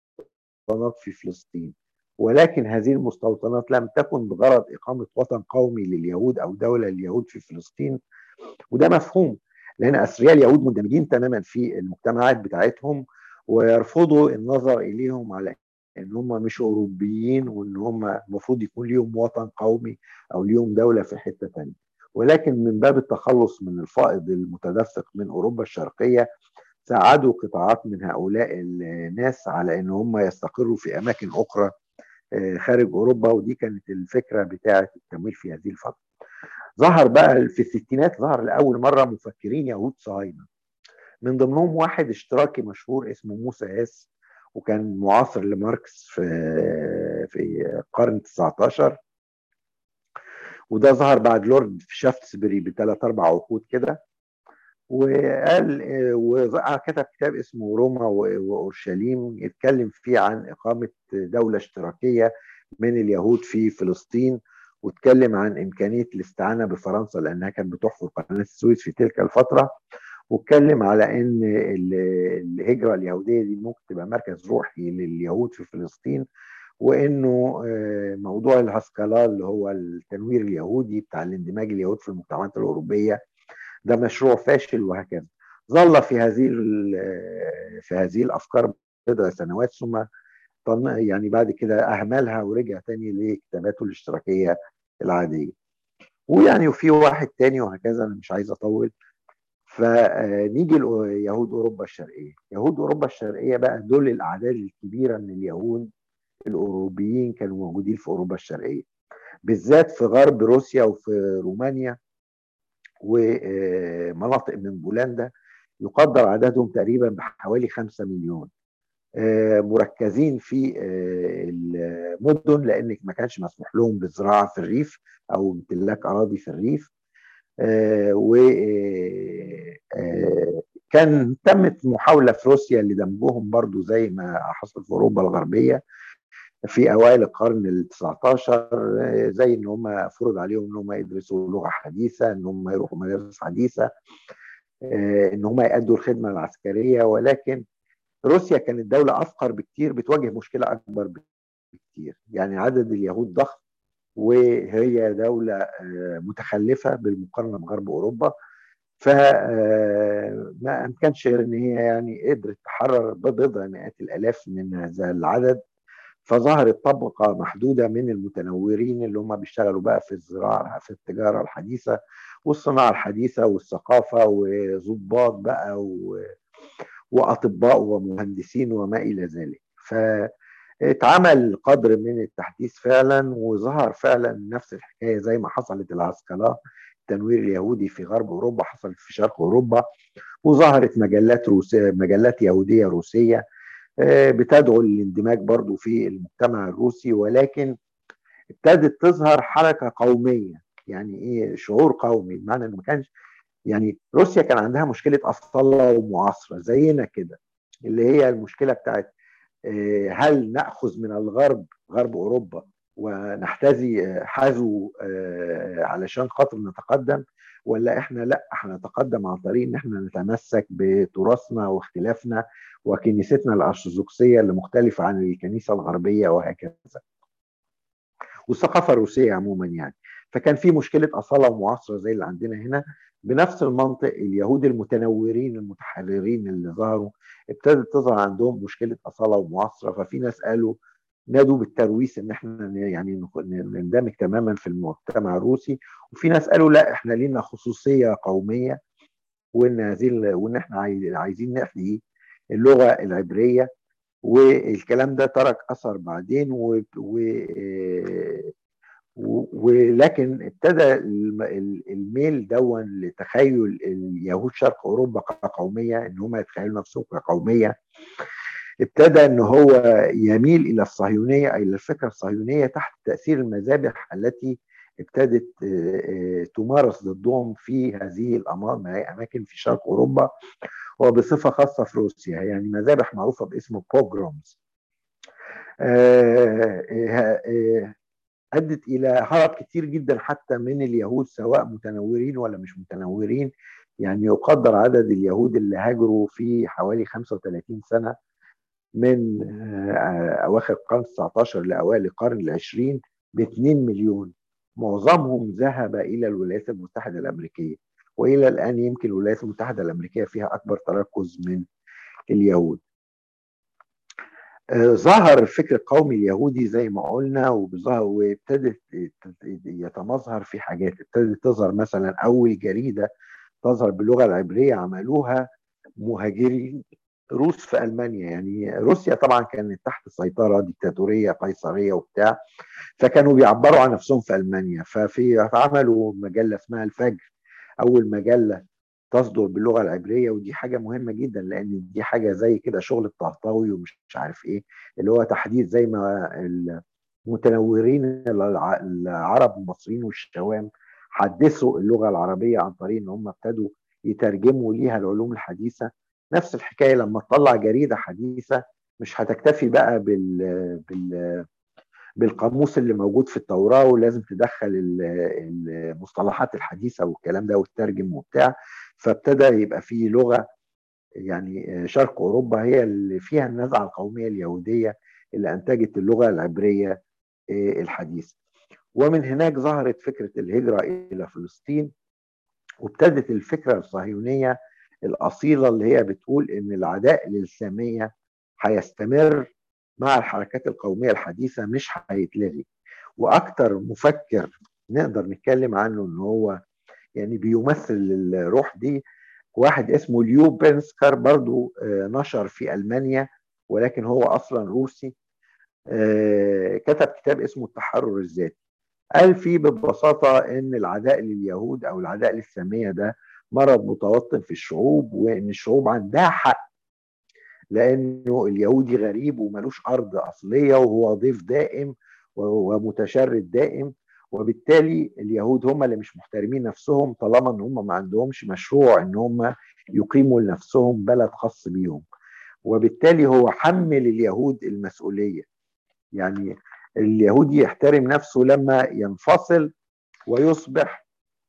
في فلسطين. ولكن هذه المستوطنات لم تكن بغرض إقامة وطن قومي لليهود أو دولة لليهود في فلسطين، وده مفهوم، لأن أثرياء اليهود مندمجين تماما في المجتمعات بتاعتهم، ويرفضوا النظر إليهم على ان هم مش اوروبيين، وان هم المفروض يكون ليهم وطن قومي او ليهم دوله في حته ثانيه. ولكن من باب التخلص من الفائض المتدفق من اوروبا الشرقيه، ساعدوا قطاعات من هؤلاء الناس على ان هم يستقروا في اماكن اخرى خارج اوروبا، ودي كانت الفكره بتاعه التمويل في هذه الفتره. ظهر بقى في الستينات، ظهر لاول مره مفكرين يهود صهاينه، من ضمنهم واحد اشتراكي مشهور اسمه موسى هاس، وكان معاصر لماركس في في القرن التسعتاشر، وده ظهر بعد لورد شافتسبري بثلاث اربع عقود كده. وقال وكتب كتاب اسمه روما واورشليم، يتكلم فيه عن اقامه دوله اشتراكيه من اليهود في فلسطين، واتكلم عن امكانيه الاستعانه بفرنسا لانها كانت بتحفر قناه السويس في تلك الفتره، واتكلم على ان الهجره اليهوديه دي ممكن تبقى مركز روحي لليهود في فلسطين، وانه موضوع الهسكالا اللي هو التنوير اليهودي بتاع الاندماج اليهود في المجتمعات الاوروبيه ده مشروع فاشل، وهكذا. ظل في هذه في هذه الافكار بضع سنوات، ثم يعني بعد كده اهملها ورجع تاني لكتاباته الاشتراكيه العاديه. ويعني وفي واحد تاني وهكذا، انا مش عايز اطول. فنيجي ليهود اوروبا الشرقيه. يهود اوروبا الشرقيه بقى دول الاعداد الكبيره من اليهود الاوروبيين كانوا موجودين في اوروبا الشرقيه، بالذات في غرب روسيا وفي رومانيا ومناطق من بولندا، يقدر عددهم تقريبا بحوالي خمسة مليون، مركزين في المدن لان ما كانش مسموح لهم بالزراعه في الريف او امتلاك اراضي في الريف. وكان تمت محاولة في روسيا لدمجهم برضو زي ما حصل في أوروبا الغربية في أوائل القرن التسعتاشر، زي إن هم فرض عليهم إن هم يدرسوا لغة حديثة، إن هم يروحوا مدارس حديثة، إن هم يأدوا الخدمة العسكرية. ولكن روسيا كانت دولة أفقر بكتير، بتواجه مشكلة أكبر بكتير، يعني عدد اليهود ضخم، وهي دولة متخلفة بالمقارنة بغرب أوروبا، فما أمكنش غير إن هي يعني قدرت تحرر بضع مئات الآلاف من هذا العدد. فظهرت طبقة محدودة من المتنورين اللي هم بيشتغلوا بقى في الزراعة، في التجارة الحديثة والصناعة الحديثة والثقافة، وضباط بقى وأطباء ومهندسين وما إلى ذلك. فاتعمل قدر من التحديث فعلا، وظهر فعلا نفس الحكاية زي ما حصلت العسكرة التنوير اليهودي في غرب أوروبا حصل في شرق أوروبا، وظهرت مجلات روسية، مجلات يهودية روسية بتدعو للاندماج برضو في المجتمع الروسي. ولكن ابتدت تظهر حركة قومية، يعني ايه شعور قومي، بمعنى انه ما كانش يعني روسيا كان عندها مشكلة أصالة ومعاصرة زينا كده، اللي هي المشكلة بتاعت هل نأخذ من الغرب، غرب أوروبا، ونحتذي حذو علشان خاطر نتقدم، ولا احنا لا هنتقدم عن طريق ان احنا نتمسك بتراثنا واختلافنا وكنيستنا الارثوذكسيه اللي مختلفه عن الكنيسه الغربيه وهكذا، والثقافه الروسيه عموما يعني. فكان في مشكله اصاله ومعاصره زي اللي عندنا هنا. بنفس المنطق اليهود المتنورين المتحررين اللي ظهروا ابتدت تظهر عندهم مشكله اصاله ومعاصره، ففي ناس قالوا نادوا بالترويث ان احنا يعني نندمج تماما في المجتمع الروسي، وفي ناس قالوا لا احنا لينا خصوصيه قوميه، وان هذه وان احنا عايزين نحيي اللغه العبريه. والكلام ده ترك اثر بعدين و... و... ولكن ابتدى الميل دون لتخيل اليهود شرق اوروبا كقوميه، ان هم يتخيلوا نفسهم كقوميه، ابتدى ان هو يميل الى الصهيونيه، اي الى الفكره الصهيونيه تحت تاثير المذابح التي ابتدت تمارس ضدهم في هذه الاماكن في شرق اوروبا، وبصفه خاصه في روسيا، يعني مذابح معروفه باسم بوجرومز. ادت الى هرب كتير جدا حتى من اليهود، سواء متنورين ولا مش متنورين. يعني يقدر عدد اليهود اللي هاجروا في حوالي خمسة وثلاثين سنه من اواخر القرن التسعتاشر لاوائل القرن العشرين ب اتنين مليون. معظمهم ذهب الى الولايات المتحده الامريكيه، والى الان يمكن الولايات المتحده الامريكيه فيها اكبر تركز من اليهود. ظهر الفكر القومي اليهودي زي ما قلنا، وابتدت يتمظهر في حاجات. ابتدت تظهر مثلا اول جريده تظهر باللغه العبريه عملوها مهاجرين روس في المانيا. يعني روسيا طبعا كانت تحت سيطره ديكتاتوريه قيصريه وبتاع، فكانوا بيعبروا عن نفسهم في المانيا. ففي عملوا مجله اسمها الفجر، اول مجله تصدر باللغه العبريه، ودي حاجه مهمه جدا لان دي حاجه زي كده شغل الطهطاوي ومش عارف ايه، اللي هو تحديث زي ما المتنورين العرب المصريين والشوام حدثوا اللغه العربيه عن طريق ان هم ابتدوا يترجموا ليها العلوم الحديثه. نفس الحكايه لما تطلع جريده حديثه مش هتكتفي بقى بال بال بالقاموس اللي موجود في التوراة، ولازم تدخل المصطلحات الحديثة والكلام ده وتترجم وبتاع. فابتدى يبقى فيه لغة، يعني شرق أوروبا هي اللي فيها النزعة القومية اليهودية اللي أنتجت اللغة العبرية الحديثة. ومن هناك ظهرت فكرة الهجرة إلى فلسطين، وابتدت الفكرة الصهيونية الأصيلة اللي هي بتقول إن العداء للسامية هيستمر مع الحركات القومية الحديثة، مش هيتلغي. وأكتر مفكر نقدر نتكلم عنه إن هو يعني بيمثل الروح دي واحد اسمه ليو بيرنسكر، برضو نشر في ألمانيا ولكن هو أصلا روسي. كتب كتاب اسمه التحرر الذاتي. قال فيه ببساطة إن العداء لليهود أو العداء للسامية ده مرض متوطن في الشعوب، وإن الشعوب عندها حق لأنه اليهودي غريب وملوش أرض أصلية وهو ضيف دائم ومتشرد دائم، وبالتالي اليهود هم اللي مش محترمين نفسهم طالما إن هم ما عندهمش مشروع إن هم يقيموا لنفسهم بلد خاص بيهم. وبالتالي هو حمل اليهود المسؤولية. يعني اليهودي يحترم نفسه لما ينفصل ويصبح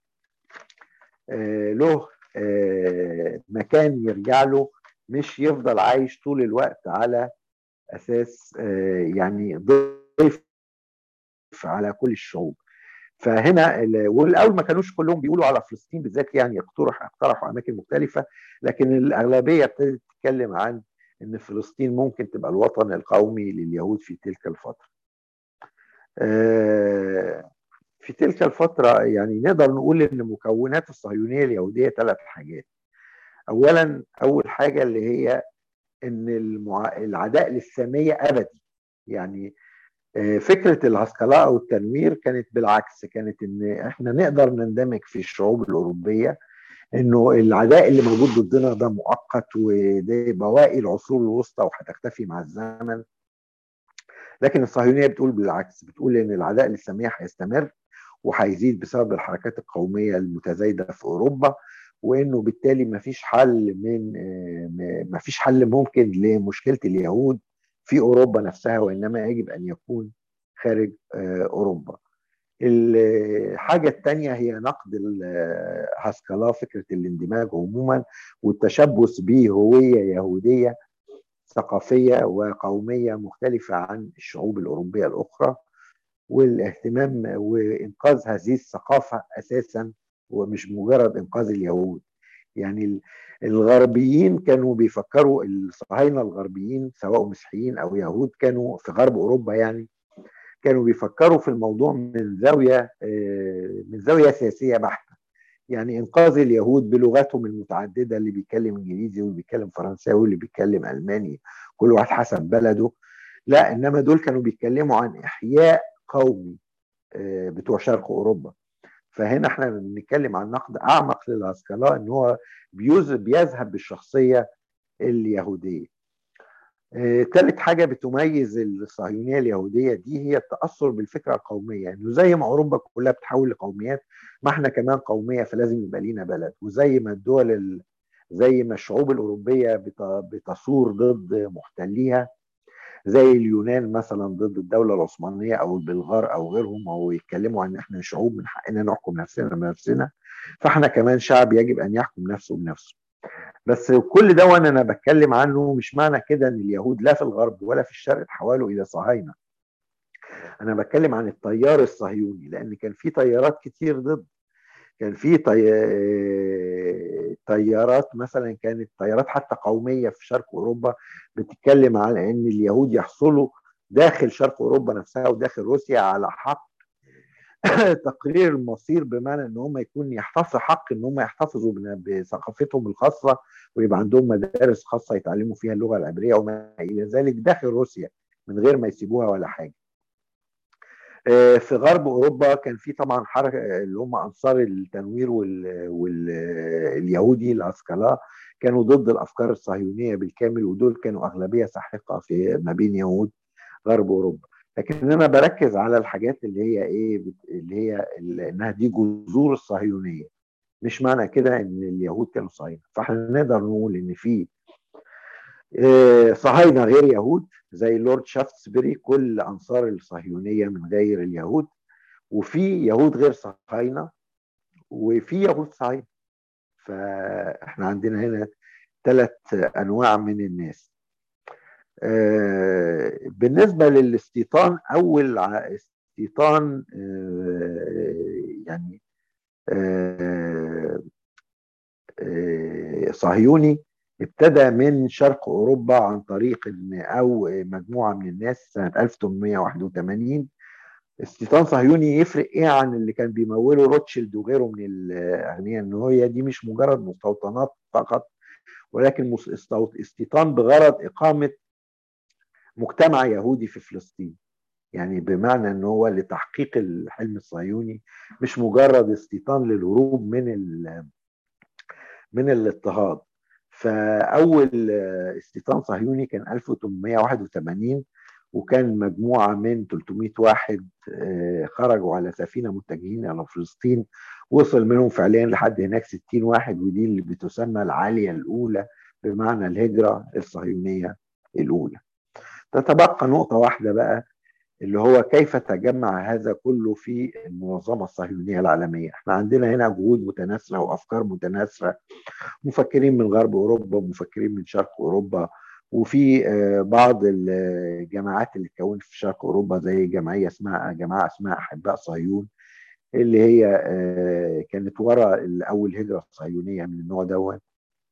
آه له آه مكان يرجع له، مش يفضل عايش طول الوقت على أساس آه يعني ضيف على كل الشعوب. فهنا والاول ما كانوش كلهم بيقولوا على فلسطين بالذات، يعني اقترح اقترحوا اماكن مختلفه، لكن الاغلبيه ابتدت تتكلم عن ان فلسطين ممكن تبقى الوطن القومي لليهود في تلك الفتره. في تلك الفتره يعني نقدر نقول ان مكونات الصهيونيه اليهوديه ثلاث حاجات. اولا اول حاجه اللي هي ان المع... العداء للساميه ابدي. يعني فكرة العسكلاء أو التنوير كانت بالعكس، كانت إن إحنا نقدر نندمج في الشعوب الأوروبية، إنه العداء اللي موجود ضدنا ده مؤقت وده بواقي العصور الوسطى وهتختفي مع الزمن. لكن الصهيونية بتقول بالعكس، بتقول إن العداء للسامية هيستمر وهيزيد بسبب الحركات القومية المتزايدة في أوروبا، وإنه بالتالي مفيش حل من مفيش حل ممكن لمشكلة اليهود في أوروبا نفسها، وإنما يجب أن يكون خارج أوروبا. الحاجة الثانية هي نقد هاسكالا فكرة الاندماج عموما والتشبث بهوية يهودية ثقافية وقومية مختلفة عن الشعوب الأوروبية الأخرى. والاهتمام وإنقاذ هذه الثقافة أساسا، ومش مجرد إنقاذ اليهود. يعني الغربيين كانوا بيفكروا، الصهاينة الغربيين سواء مسيحيين أو يهود كانوا في غرب أوروبا، يعني كانوا بيفكروا في الموضوع من زاوية من زاوية سياسية بحتة. يعني إنقاذ اليهود بلغاتهم المتعددة، اللي بيتكلم إنجليزي واللي بيتكلم فرنساوي واللي بيتكلم ألماني، كل واحد حسب بلده. لا، إنما دول كانوا بيتكلموا عن إحياء قومي بتوع شرق أوروبا. فهنا احنا بنتكلم عن نقد أعمق للهسكلا، إن هو بيذهب بالشخصية اليهودية. آه، ثالث حاجة بتميز الصهيونية اليهودية دي هي التأثر بالفكرة القومية، إنه يعني زي ما أوروبا كلها بتحول لقوميات، ما احنا كمان قومية، فلازم يبقى لينا بلد. وزي ما الدول ال... زي ما الشعوب الأوروبية بت... بتصور ضد محتليها، زي اليونان مثلا ضد الدولة العثمانية أو البلغار أو غيرهم، أو يتكلموا عن إحنا شعوب من حقنا نحكم نفسنا بنفسنا، فاحنا كمان شعب يجب أن يحكم نفسه بنفسه. بس كل ده وانا انا بتكلم عنه مش معنى كده ان اليهود لا في الغرب ولا في الشرق تحولوا الى صهاينه. انا بتكلم عن التيار الصهيوني، لان كان في تيارات كتير ضد. كان في طي... تيارات مثلا، كانت تيارات حتى قوميه في شرق اوروبا بتتكلم على ان اليهود يحصلوا داخل شرق اوروبا نفسها وداخل روسيا على حق تقرير المصير، بمعنى ان هم يكون يحتفظوا حق ان هم يحتفظوا بثقافتهم الخاصه، ويبقى عندهم مدارس خاصه يتعلموا فيها اللغه العبريه وما الى ذلك داخل روسيا من غير ما يسيبوها ولا حاجه. في غرب اوروبا كان في طبعا حركه اللي هم انصار التنوير واليهودي العسكرة، كانوا ضد الافكار الصهيونيه بالكامل، ودول كانوا اغلبيه ساحقه في ما بين يهود غرب اوروبا. لكن انا بركز على الحاجات اللي هي ايه، اللي هي اللي انها دي جذور الصهيونيه. مش معنى كده ان اليهود كانوا صهاينه. فاحنا نقدر نقول ان في صهاينه غير يهود زي لورد شافتسبري، كل انصار الصهيونيه من غير اليهود، وفي يهود غير صهاينه، وفي يهود صهاينه. فاحنا عندنا هنا ثلاث انواع من الناس. بالنسبة للاستيطان، أول استيطان يعني صهيوني ابتدى من شرق أوروبا عن طريق أو مجموعة من الناس سنة ألف وثمانمائة وواحد وثمانين. استيطان صهيوني يفرق إيه عن اللي كان بيموله روتشيلد وغيره من الأغنياء؟ إن هي دي مش مجرد مستوطنات فقط، ولكن استيطان بغرض إقامة مجتمع يهودي في فلسطين. يعني بمعنى ان هو لتحقيق الحلم الصهيوني، مش مجرد استيطان للهروب من من الاضطهاد. فاول استيطان صهيوني كان ألف وثمانمائة وواحد وثمانين، وكان مجموعه من ثلاثمائة واحد خرجوا على سفينه متجهين الى فلسطين. وصل منهم فعليا لحد هناك ستين واحد، ودي اللي بتسمى العاليه الاولى، بمعنى الهجره الصهيونيه الاولى. تتبقى نقطه واحده بقى، اللي هو كيف تجمع هذا كله في المنظمة الصهيونية العالمية. احنا عندنا هنا جهود متناثرة وأفكار متناثرة، مفكرين من غرب أوروبا ومفكرين من شرق أوروبا، وفي بعض الجماعات اللي اتكونت في شرق أوروبا زي جمعية اسمها جماعة اسمها أحباء صهيون، اللي هي كانت وراء أول هجرة صهيونية من النوع دوت.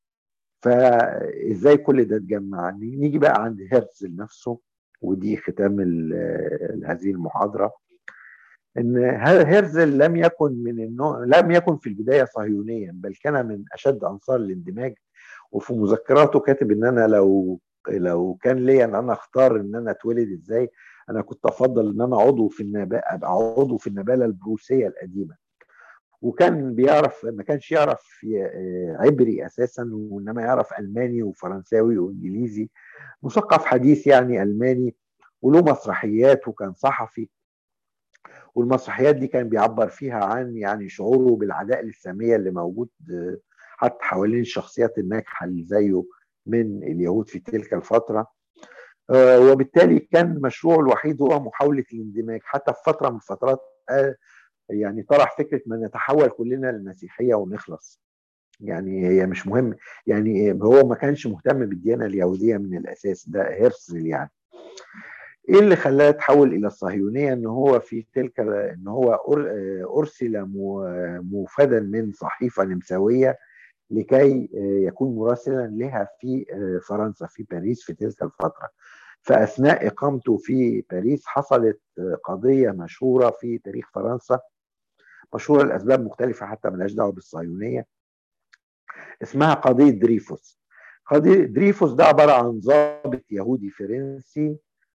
فازاي كل ده اتجمع؟ نيجي بقى عند هرتزل نفسه، ودي ختام هذه المحاضرة. ان هرتزل لم يكن من النوع لم يكن في البداية صهيونيا، بل كان من اشد انصار الاندماج. وفي مذكراته كاتب ان انا لو لو كان ليا ان انا اختار ان انا اتولد ازاي، انا كنت افضل ان انا عضو في النبالة ابقى عضو في النبالة البروسية القديمة. وكان بيعرف، ما كانش يعرف عبري اساسا، وانما يعرف الماني وفرنساوي وانجليزي، مثقف حديث يعني الماني، وله مسرحيات، وكان صحفي. والمسرحيات دي كان بيعبر فيها عن يعني شعوره بالعداء للسامية اللي موجود حتى حوالين الشخصيات الناجحة اللي زيه من اليهود في تلك الفترة. وبالتالي كان مشروعه الوحيد هو محاولة الاندماج. حتى في فترة من الفترات يعني طرح فكرة ما نتحول كلنا للمسيحية ونخلص. يعني هي مش مهم، يعني هو ما كانش مهتم بالديانة اليهودية من الأساس، ده هرتزل يعني. ايه اللي خلاه يتحول الى الصهيونيه؟ ان هو في تلك ان هو ارسل موفدا من صحيفه نمساويه لكي يكون مراسلا لها في فرنسا في باريس في تلك الفتره. فاثناء اقامته في باريس حصلت قضيه مشهوره في تاريخ فرنسا، مشهوره لاسباب مختلفه حتى ملهاش دعوه بالصهيونيه، اسمها قضيه دريفوس. قضيه دريفوس ده عباره عن ضابط يهودي فرنسي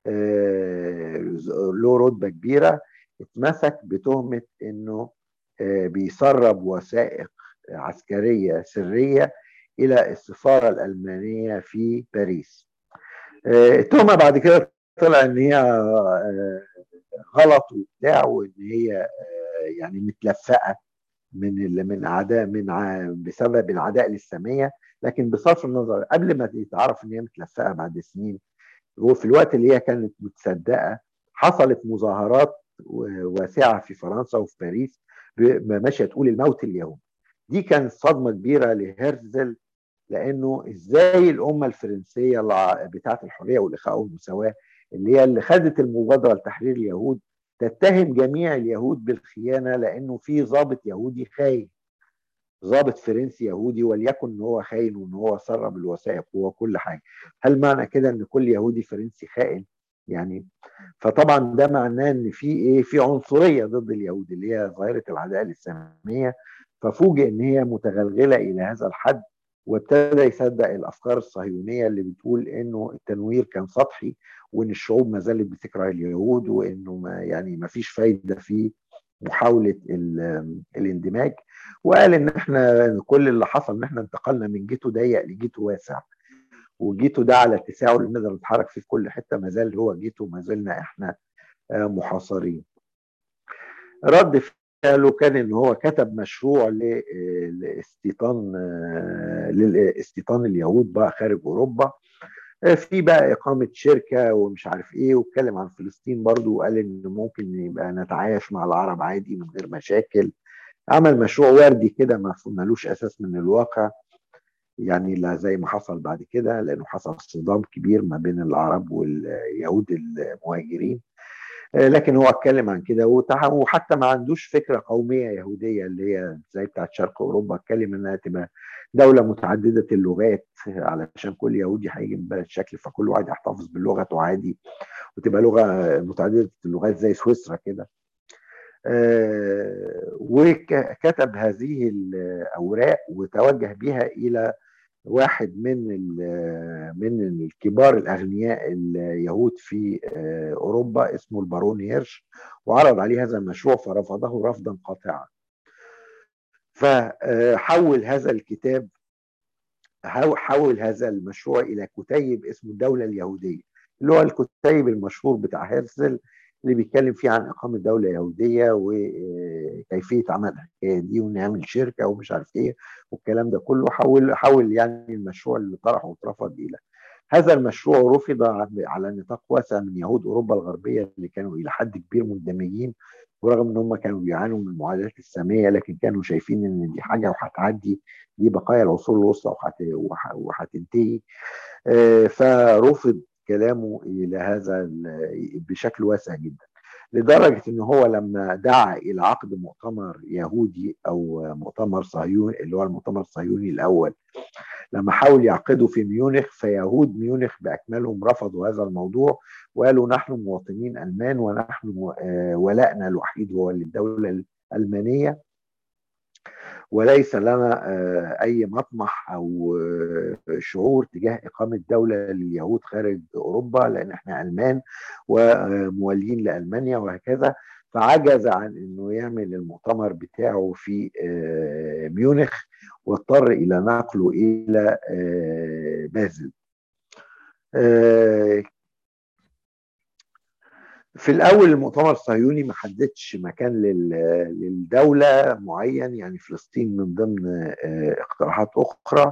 له رتبه كبيره، اتمسك بتهمه انه بيسرب وثائق عسكريه سريه الى السفاره الالمانيه في باريس. التهمه بعد كده طلع ان هي غلط وبتاع، وان هي يعني متلفقه من من اعداء من بسبب العداء للساميه. لكن بصرف النظر قبل ما يتعرف ان هي متلفقه بعد سنين، وفي الوقت اللي هي كانت متصدقه، حصلت مظاهرات واسعه في فرنسا وفي باريس ماشيه تقول الموت اليهود. دي كانت صدمه كبيره لهرزل، لانه ازاي الامه الفرنسيه بتاعه الحريه والاخاء والمساواه، اللي هي اللي خدت المبادره لتحرير اليهود، تتهم جميع اليهود بالخيانه لانه في ضابط يهودي خاين، ضابط فرنسي يهودي، وليكن ان هو خاين وان هو سرب الوثائق وكل حاجه. هل معنى كده ان كل يهودي فرنسي خائن؟ يعني فطبعا ده معناه ان في ايه، في عنصريه ضد اليهود اللي هي ظاهره العداء الاسلاميه. ففوجئ ان هي متغلغله الى هذا الحد، وابتدى يصدق الافكار الصهيونيه اللي بتقول انه التنوير كان سطحي، وان الشعوب ما زالت بتكره اليهود، وانه ما يعني ما فيش فايده في محاوله الاندماج. وقال ان احنا كل اللي حصل ان احنا انتقلنا من جيتو ضيق لجيتو واسع، وجيتو ده على اتساعه اللي نقدر نتحرك فيه في كل حته، ما زال هو جيتو، ما زلنا احنا محاصرين. رد فعله كان ان هو كتب مشروع لاستيطان للاستيطان اليهود بقى خارج اوروبا، في بقى اقامه شركه ومش عارف ايه، واتكلم عن فلسطين برضو، وقال ان ممكن يبقى نتعايش مع العرب عادي من غير مشاكل. عمل مشروع وردي كده ما ملوش اساس من الواقع، يعني لا زي ما حصل بعد كده، لانه حصل صدام كبير ما بين العرب واليهود المهاجرين. لكن هو اتكلم عن كده، وحتى ما عندوش فكره قوميه يهوديه اللي هي زي بتاعت شرق اوروبا. اتكلم انها تبقى دوله متعدده اللغات، علشان كل يهودي هيجي من بلد شكل، فكل واحد يحتفظ بلغته عادي، وتبقى لغه متعدده اللغات زي سويسرا كده. وكتب هذه الاوراق وتوجه بها الى واحد من من الكبار الاغنياء اليهود في اوروبا اسمه البارون هيرش، وعرض عليه هذا المشروع فرفضه رفضا قاطعا. فحول هذا الكتاب حول هذا المشروع الى كتيب اسمه الدوله اليهوديه، اللي هو الكتيب المشهور بتاع هيرزل اللي بيتكلم فيه عن اقامه دوله يهوديه وكيفيه عمل الحكايه دي، ونعمل شركه ومش عارف ايه والكلام ده كله. حول حول يعني المشروع اللي طرحه واترفض الى هذا المشروع، رفض على نطاق واسع من يهود اوروبا الغربيه اللي كانوا الى حد كبير مندمجين، ورغم ان هم كانوا بيعانوا من المعادلات الساميه، لكن كانوا شايفين ان دي حاجه وهتعدي، دي بقايا العصور الوسطى وهتنتهي. فرفض كلامه الى هذا بشكل واسع جدا، لدرجه ان هو لما دعا الى عقد مؤتمر يهودي او مؤتمر صهيوني اللي هو المؤتمر الصهيوني الاول، لما حاول يعقده في ميونخ، فيهود ميونخ باكملهم رفضوا هذا الموضوع، وقالوا نحن مواطنين المان، ونحن ولائنا الوحيد هو للدوله الالمانيه، وليس لنا اي مطمح او شعور تجاه اقامه دوله لليهود خارج اوروبا، لان احنا المان وموالين لالمانيا وهكذا. فعجز عن انه يعمل المؤتمر بتاعه في ميونخ، واضطر الى نقله الى بازل. في الاول المؤتمر الصهيوني ما حددش مكان للدوله معين، يعني فلسطين من ضمن اقتراحات اخرى،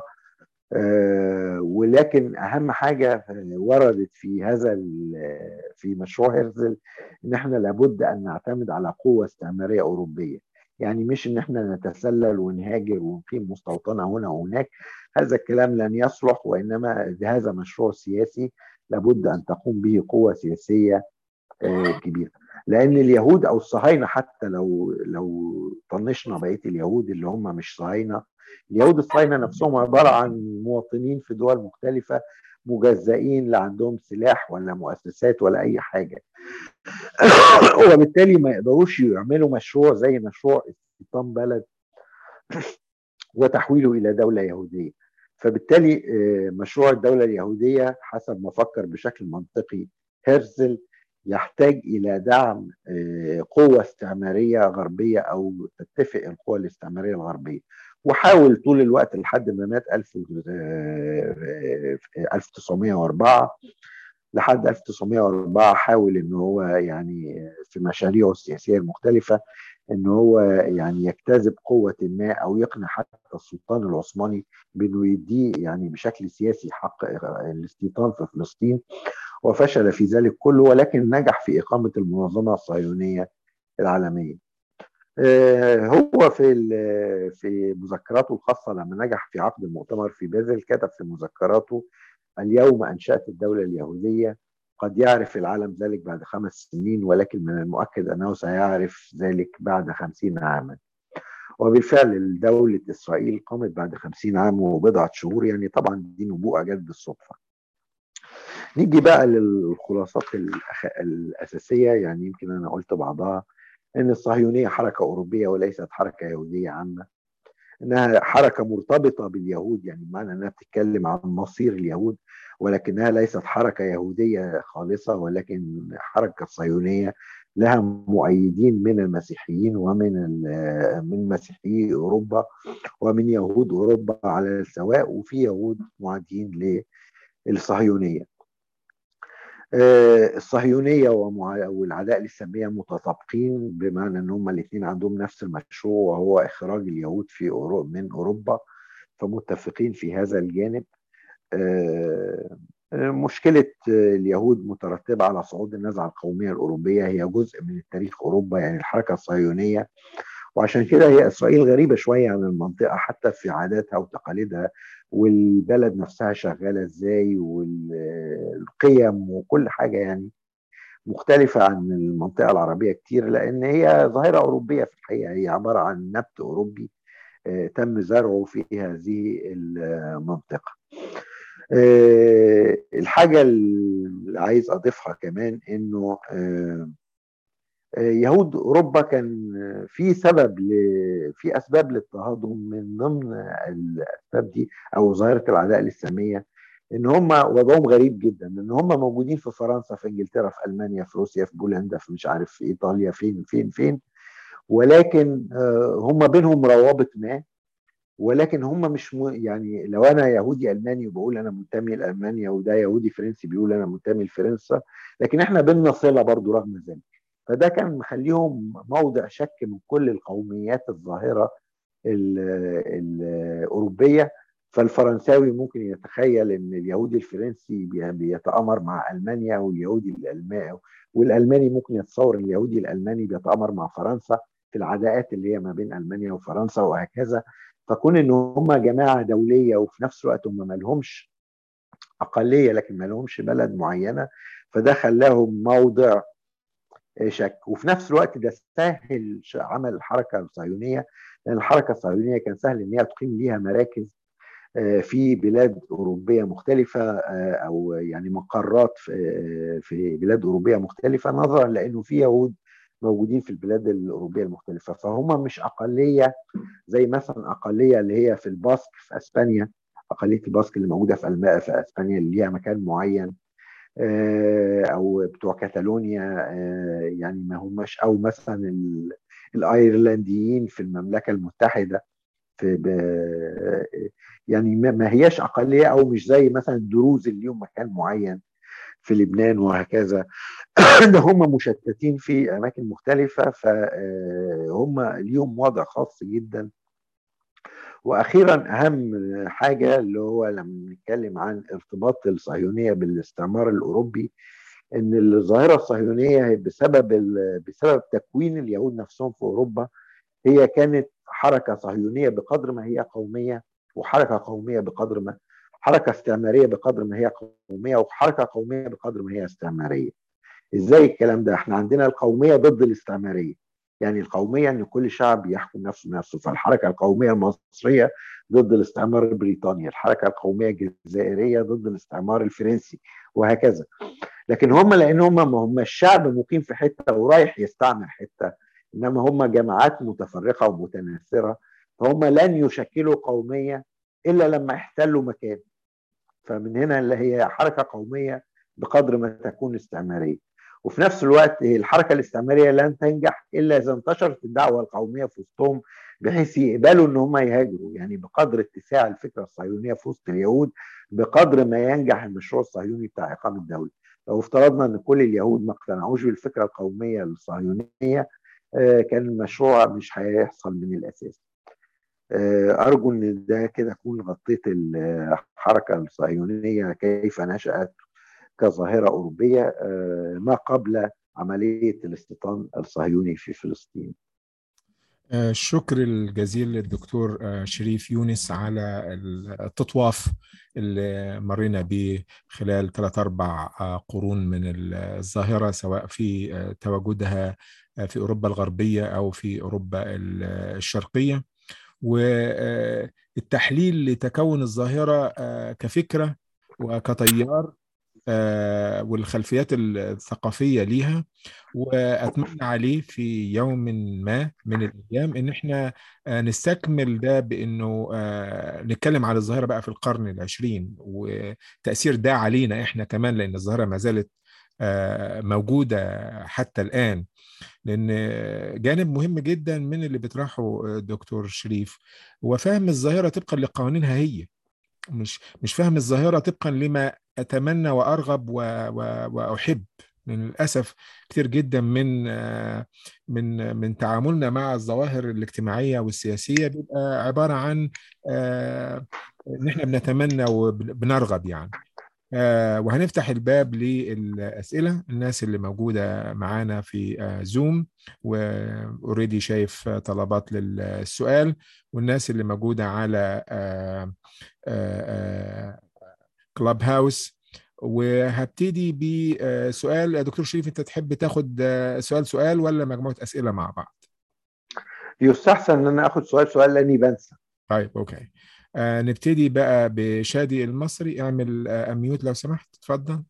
ولكن اهم حاجه وردت في هذا في مشروع هيرزل ان احنا لابد ان نعتمد على قوه استعماريه اوروبيه. يعني مش ان احنا نتسلل ونهاجر ونقيم مستوطنة هنا وهناك، هذا الكلام لن يصلح، وانما هذا مشروع سياسي لابد ان تقوم به قوة سياسية آه، كبيرة. لان اليهود او الصهاينة، حتى لو لو طنشنا بقية اليهود اللي هم مش صهاينة، اليهود الصهاينة نفسهم عبارة عن مواطنين في دول مختلفة مجزئين، لا عندهم سلاح ولا مؤسسات ولا اي حاجة. وبالتالي ما يقدروش يعملوا مشروع زي مشروع استيطان بلد وتحويله إلى دولة يهودية. فبالتالي آه، مشروع الدولة اليهودية حسب ما فكر بشكل منطقي هيرزل يحتاج إلى دعم آه، قوة استعمارية غربية أو تتفق القوى الاستعمارية الغربية. وحاول طول الوقت لحد ما مات ألف وتسعمائة وأربعة، لحد ألف وتسعمائة وأربعة حاول ان هو يعني في مشاريعه السياسيه المختلفه ان هو يعني يجتذب قوه ما او يقنع حتى السلطان العثماني بانه يديه يعني بشكل سياسي حق الاستيطان في فلسطين، وفشل في ذلك كله، ولكن نجح في اقامه المنظمه الصهيونيه العالميه. آه، هو في في مذكراته الخاصه لما نجح في عقد المؤتمر في بازل كتب في مذكراته: اليوم أنشأت الدولة اليهودية، قد يعرف العالم ذلك بعد خمس سنين، ولكن من المؤكد أنه سيعرف ذلك بعد خمسين عاما. وبالفعل دولة إسرائيل قامت بعد خمسين عام وبضعة شهور، يعني طبعا دي نبوءة جت بالصدفة. نيجي بقى للخلاصات الأخ- الأساسية، يعني يمكن أنا قلت بعضها: أن الصهيونية حركة أوروبية وليست حركة يهودية عامة، انها حركه مرتبطه باليهود، يعني بمعنى انها بتتكلم عن مصير اليهود، ولكنها ليست حركه يهوديه خالصه، ولكن حركه صهيونيه لها مؤيدين من المسيحيين ومن من مسيحيي اوروبا ومن يهود اوروبا على السواء، وفي يهود معادين للصهيونيه. آه، الصهيونيه ومع- والعداء للساميه متطابقين، بمعنى ان هم الاثنين عندهم نفس المشروع وهو اخراج اليهود في أورو- من اوروبا، فمتفقين في هذا الجانب. آه، آه، مشكلة آه، اليهود مترتبة على صعود النزعة القومية الأوروبية، هي جزء من تاريخ أوروبا، يعني الحركة الصهيونية. وعشان كده هي إسرائيل غريبة شوية عن المنطقة حتى في عاداتها وتقاليدها، والبلد نفسها شغالة إزاي، والقيم وكل حاجة يعني مختلفة عن المنطقة العربية كتير، لأن هي ظاهرة أوروبية في الحقيقة، هي عبارة عن نبت أوروبي آه، تم زرعه في هذه المنطقة. آه، الحاجة اللي عايز أضيفها كمان إنه آه، آه، يهود أوروبا كان في سبب ل... في أسباب لاضطهادهم، من ضمن الأسباب دي أو ظاهرة العداء الإسلامية، إن هم وضعهم غريب جدا، إن هم موجودين في فرنسا، في إنجلترا، في ألمانيا، في روسيا، في بولندا، في مش عارف في إيطاليا، فين فين فين، ولكن آه، هم بينهم روابط ما، ولكن هم مش م... يعني لو انا يهودي الماني وبقول انا منتمي لالمانيا، وده يهودي فرنسي بيقول انا منتمي لفرنسا، لكن احنا بيننا صله برضو رغم ذلك. فده كان مخليهم موضع شك من كل القوميات الظاهره ال- الاوروبيه. فالفرنساوي ممكن يتخيل ان اليهودي الفرنسي بي- بيتآمر مع المانيا، واليهودي الالماني والالماني ممكن يتصور ان اليهودي الالماني بيتآمر مع فرنسا في العداءات اللي هي ما بين المانيا وفرنسا وهكذا. فكون ان هم جماعه دوليه وفي نفس الوقت هم ما لهمش اقليه لكن ما لهمش بلد معينه، فده خلاهم موضع شك. وفي نفس الوقت ده سهل عمل الحركه الصهيونيه، لان الحركه الصهيونيه كان سهل ان هي تقيم ليها مراكز آه، في بلاد أوروبية مختلفة، آه، أو يعني مقرات في آه، في بلاد أوروبية مختلفة، نظرا لأنه في يهود موجودين في البلاد الأوروبية المختلفة، فهم مش أقلية زي مثلا أقلية اللي هي في الباسك في أسبانيا، أقلية الباسك اللي موجودة في ألمانيا في أسبانيا اللي ليها مكان معين، آه، أو بتوع كاتالونيا، آه، يعني ما هماش، أو مثلا ال- الأيرلنديين في المملكة المتحدة في ب... يعني ما ما هياش اقليه، او مش زي مثلا الدروز اللي ليهم مكان معين في لبنان وهكذا. ده هم مشتتين في اماكن مختلفه، فهم ليهم وضع خاص جدا. واخيرا اهم حاجه اللي هو لما نتكلم عن ارتباط الصهيونيه بالاستعمار الاوروبي، ان الظاهره الصهيونيه بسبب ال... بسبب تكوين اليهود نفسهم في اوروبا، هي كانت حركة صهيونية بقدر ما هي قومية، وحركة قومية بقدر ما حركة استعمارية بقدر ما هي قومية، وحركة قومية بقدر ما هي استعمارية. ازاي الكلام ده؟ احنا عندنا القومية ضد الاستعمارية. يعني القومية ان كل شعب يحكم نفسه بنفسه، فالحركة القومية المصرية ضد الاستعمار البريطاني، الحركة القومية الجزائرية ضد الاستعمار الفرنسي، وهكذا. لكن هم لان هم ما هم الشعب مقيم في حته ورايح يستعمر حته، انما هم جماعات متفرقه ومتناثره، فهم لن يشكلوا قوميه الا لما يحتلوا مكان. فمن هنا اللي هي حركه قوميه بقدر ما تكون استعماريه. وفي نفس الوقت الحركه الاستعماريه لن تنجح الا اذا انتشرت الدعوه القوميه في وسطهم، بحيث يقبلوا ان هم يهاجروا. يعني بقدر اتساع الفكره الصهيونيه في وسط اليهود، بقدر ما ينجح المشروع الصهيوني بتاع اقامه دوله. لو افترضنا ان كل اليهود ما اقتنعوش بالفكره القوميه الصهيونيه، كان المشروع مش هيحصل من الاساس. ارجو ان ده كده اكون غطيت الحركه الصهيونيه كيف نشات كظاهره اوروبيه ما قبل عمليه الاستيطان الصهيوني في فلسطين. الشكر الجزيل للدكتور شريف يونس على التطواف اللي مرينا به خلال ثلاث أربع قرون من الظاهرة، سواء في تواجدها في أوروبا الغربية أو في أوروبا الشرقية، والتحليل لتكون الظاهرة كفكرة وكتيار والخلفيات الثقافية ليها. وأتمنى عليه في يوم ما من الأيام إن إحنا نستكمل ده، بإنه نتكلم على الظاهرة بقى في القرن العشرين وتأثير ده علينا إحنا كمان، لأن الظاهرة ما زالت موجودة حتى الآن. لأن جانب مهم جدا من اللي بيطرحه الدكتور شريف هو فهم الظاهرة طبقا لقوانينها هي، مش مش فاهم الظاهرة طبقا لما أتمنى وأرغب و... و... وأحب. للأسف كتير جدا من من من تعاملنا مع الظواهر الاجتماعية والسياسية بيبقى عبارة عن إن إحنا بنتمنى وبنرغب يعني. وهنفتح الباب للأسئلة، الناس اللي موجودة معانا في زوم وأوريدي شايف طلبات للسؤال، والناس اللي موجودة على كلاب هاوس. وهبتدي بسؤال يا دكتور شريف، انت تحب تاخد سؤال سؤال ولا مجموعة أسئلة مع بعض؟ يستحسن ان انا اخد سؤال سؤال لاني بنسى. طيب اوكي. آه نبتدي بقى بشادي المصري، اعمل آه اميوت لو سمحت، اتفضل.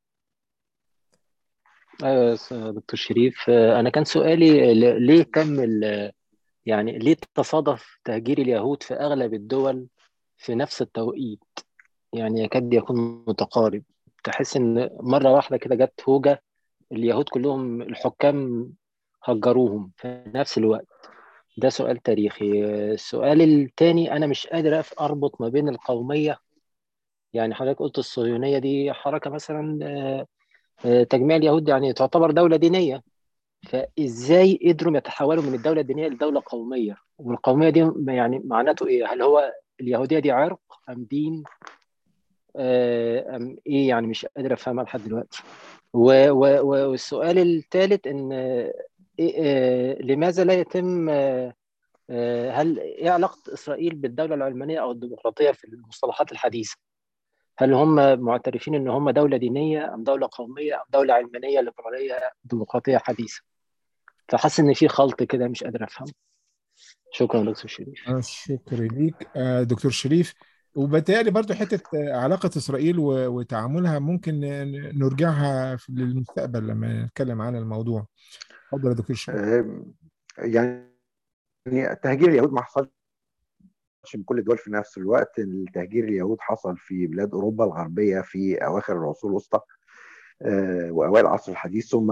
ايوه يا دكتور شريف، انا كان سؤالي ل- ليه تم ال- يعني ليه تصادف تهجير اليهود في اغلب الدول في نفس التوقيت؟ يعني يكاد يكون متقارب. تحس ان مره واحده كده جت هوجه، اليهود كلهم الحكام هجروهم في نفس الوقت. ده سؤال تاريخي. السؤال التاني، انا مش قادر أف- اربط ما بين القوميه. يعني حضرتك قلت الصهيونيه دي حركه مثلا، آه، آه، تجميع اليهود يعني تعتبر دوله دينيه. فازاي قدروا يتحولوا من الدوله الدينيه لدوله قوميه؟ والقوميه دي يعني معناته ايه؟ هل هو اليهوديه دي عرق ام دين آه، ام ايه؟ يعني مش قادر افهمها لحد دلوقتي. و- و- و- والسؤال الثالث ان آه، إيه- آه، لماذا لا يتم آه، آه، هل ايه علاقه اسرائيل بالدوله العلمانيه او الديمقراطيه في المصطلحات الحديثه؟ هل هم معترفين ان هم دوله دينيه ام دوله قوميه ام دوله علمانيه ليبراليه ديمقراطيه حديثه؟ فحاسس ان في خلط كده مش قادر افهم. شكرا دكتور شريف. آه شكرا ليك آه دكتور شريف. وبالتالي برضو حتة آه، علاقة إسرائيل و- وتعاملها ممكن ن- نرجعها في- للمستقبل لما نتكلم عن الموضوع. اتفضل يا دكتور شريف. يعني تهجير اليهود ما حصلش من كل الدول في نفس الوقت. التهجير اليهود حصل في بلاد اوروبا الغربيه في اواخر العصور الوسطى واوائل العصر الحديث، ثم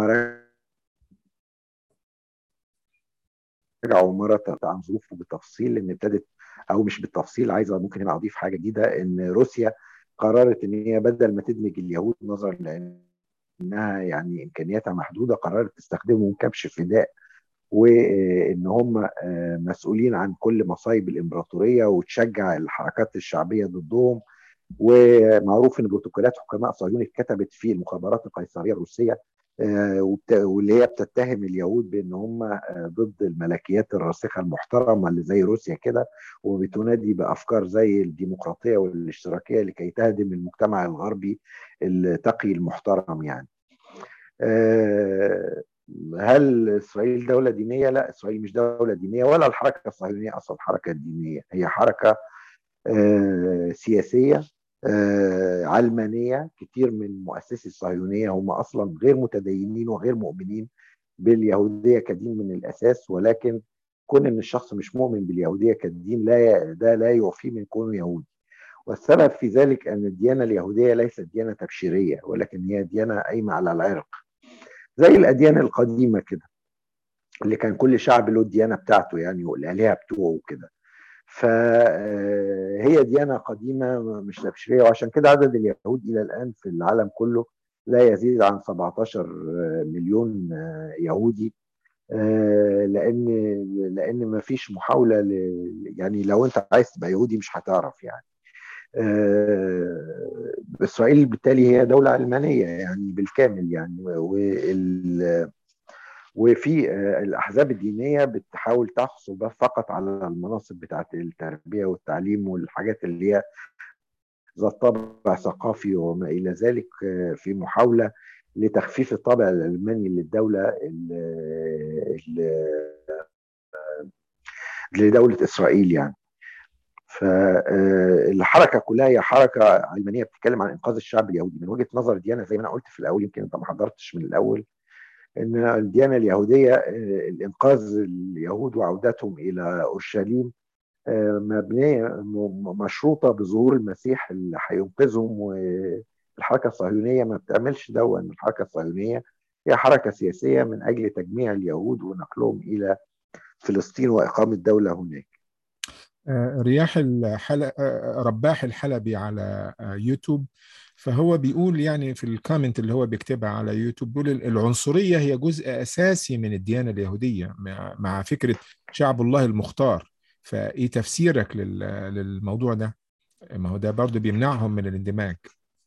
رجعوا مره عن ظروفه بالتفصيل، لان ابتدت، او مش بالتفصيل، عايزه ممكن هنا اضيف حاجه جديده، ان روسيا قررت ان هي بدل ما تدمج اليهود نظرا لانها يعني امكانياتها محدوده، قررت تستخدمهم كبش فداء، وان هم مسؤولين عن كل مصايب الامبراطوريه، وتشجع الحركات الشعبيه ضدهم. ومعروف ان بروتوكولات حكماء صهيون اتكتبت في المخابرات القيصريه الروسيه واللي هي بتتهم اليهود بان هم ضد الملكيات الراسخه المحترمه اللي زي روسيا كده، وبتنادي بافكار زي الديمقراطيه والاشتراكيه لكي تهدم المجتمع الغربي التقي المحترم يعني. هل اسرائيل دوله دينيه؟ لا، اسرائيل مش دوله دينيه، ولا الحركه الصهيونيه اصلا حركه دينيه، هي حركه سياسيه علمانيه. كتير من مؤسسي الصهيونيه هم اصلا غير متدينين وغير مؤمنين باليهوديه كدين من الاساس، ولكن كون ان الشخص مش مؤمن باليهوديه كدين لا ده لا يعفيه من كونه يهودي. والسبب في ذلك ان الديانه اليهوديه ليست ديانه تبشيريه، ولكن هي ديانه قايمه على العرق، زي الاديان القديمه كده اللي كان كل شعب له الديانه بتاعته يعني والالهه بتوعه وكده. فهي ديانه قديمه مش تبشيريه، وعشان كده عدد اليهود الى الان في العالم كله لا يزيد عن سبعتاشر مليون يهودي، لان لان ما فيش محاوله ل... يعني لو انت عايز تبقى يهودي مش هتعرف يعني. اسرائيل بالتالي هي دوله علمانيه يعني بالكامل يعني، وال وفي الاحزاب الدينيه بتحاول تحصل بس فقط على المناصب بتاعت التربيه والتعليم والحاجات اللي هي ذات طابع ثقافي وما الى ذلك، في محاوله لتخفيف الطابع العلماني للدوله لدوله اسرائيل يعني. فالحركه كلها هي حركه علمانيه بتتكلم عن انقاذ الشعب اليهودي من وجهه نظر ديانه، زي ما انا قلت في الاول، يمكن انت ما حضرتش من الاول، ان الديانه اليهوديه الانقاذ اليهود وعودتهم الى اورشليم مبنيه مشروطه بظهور المسيح اللي هينقذهم. والحركه الصهيونيه ما بتعملش ده، ان الحركه الصهيونيه هي حركه سياسيه من اجل تجميع اليهود ونقلهم الى فلسطين واقامه دوله هناك. رياح الحلب رباح الحلبي على يوتيوب، فهو بيقول يعني في الكومنت اللي هو بيكتبها على يوتيوب، بيقول العنصرية هي جزء أساسي من الديانة اليهودية مع فكرة شعب الله المختار. فإيه تفسيرك للموضوع ده؟ ما هو ده برضه بيمنعهم من الاندماج.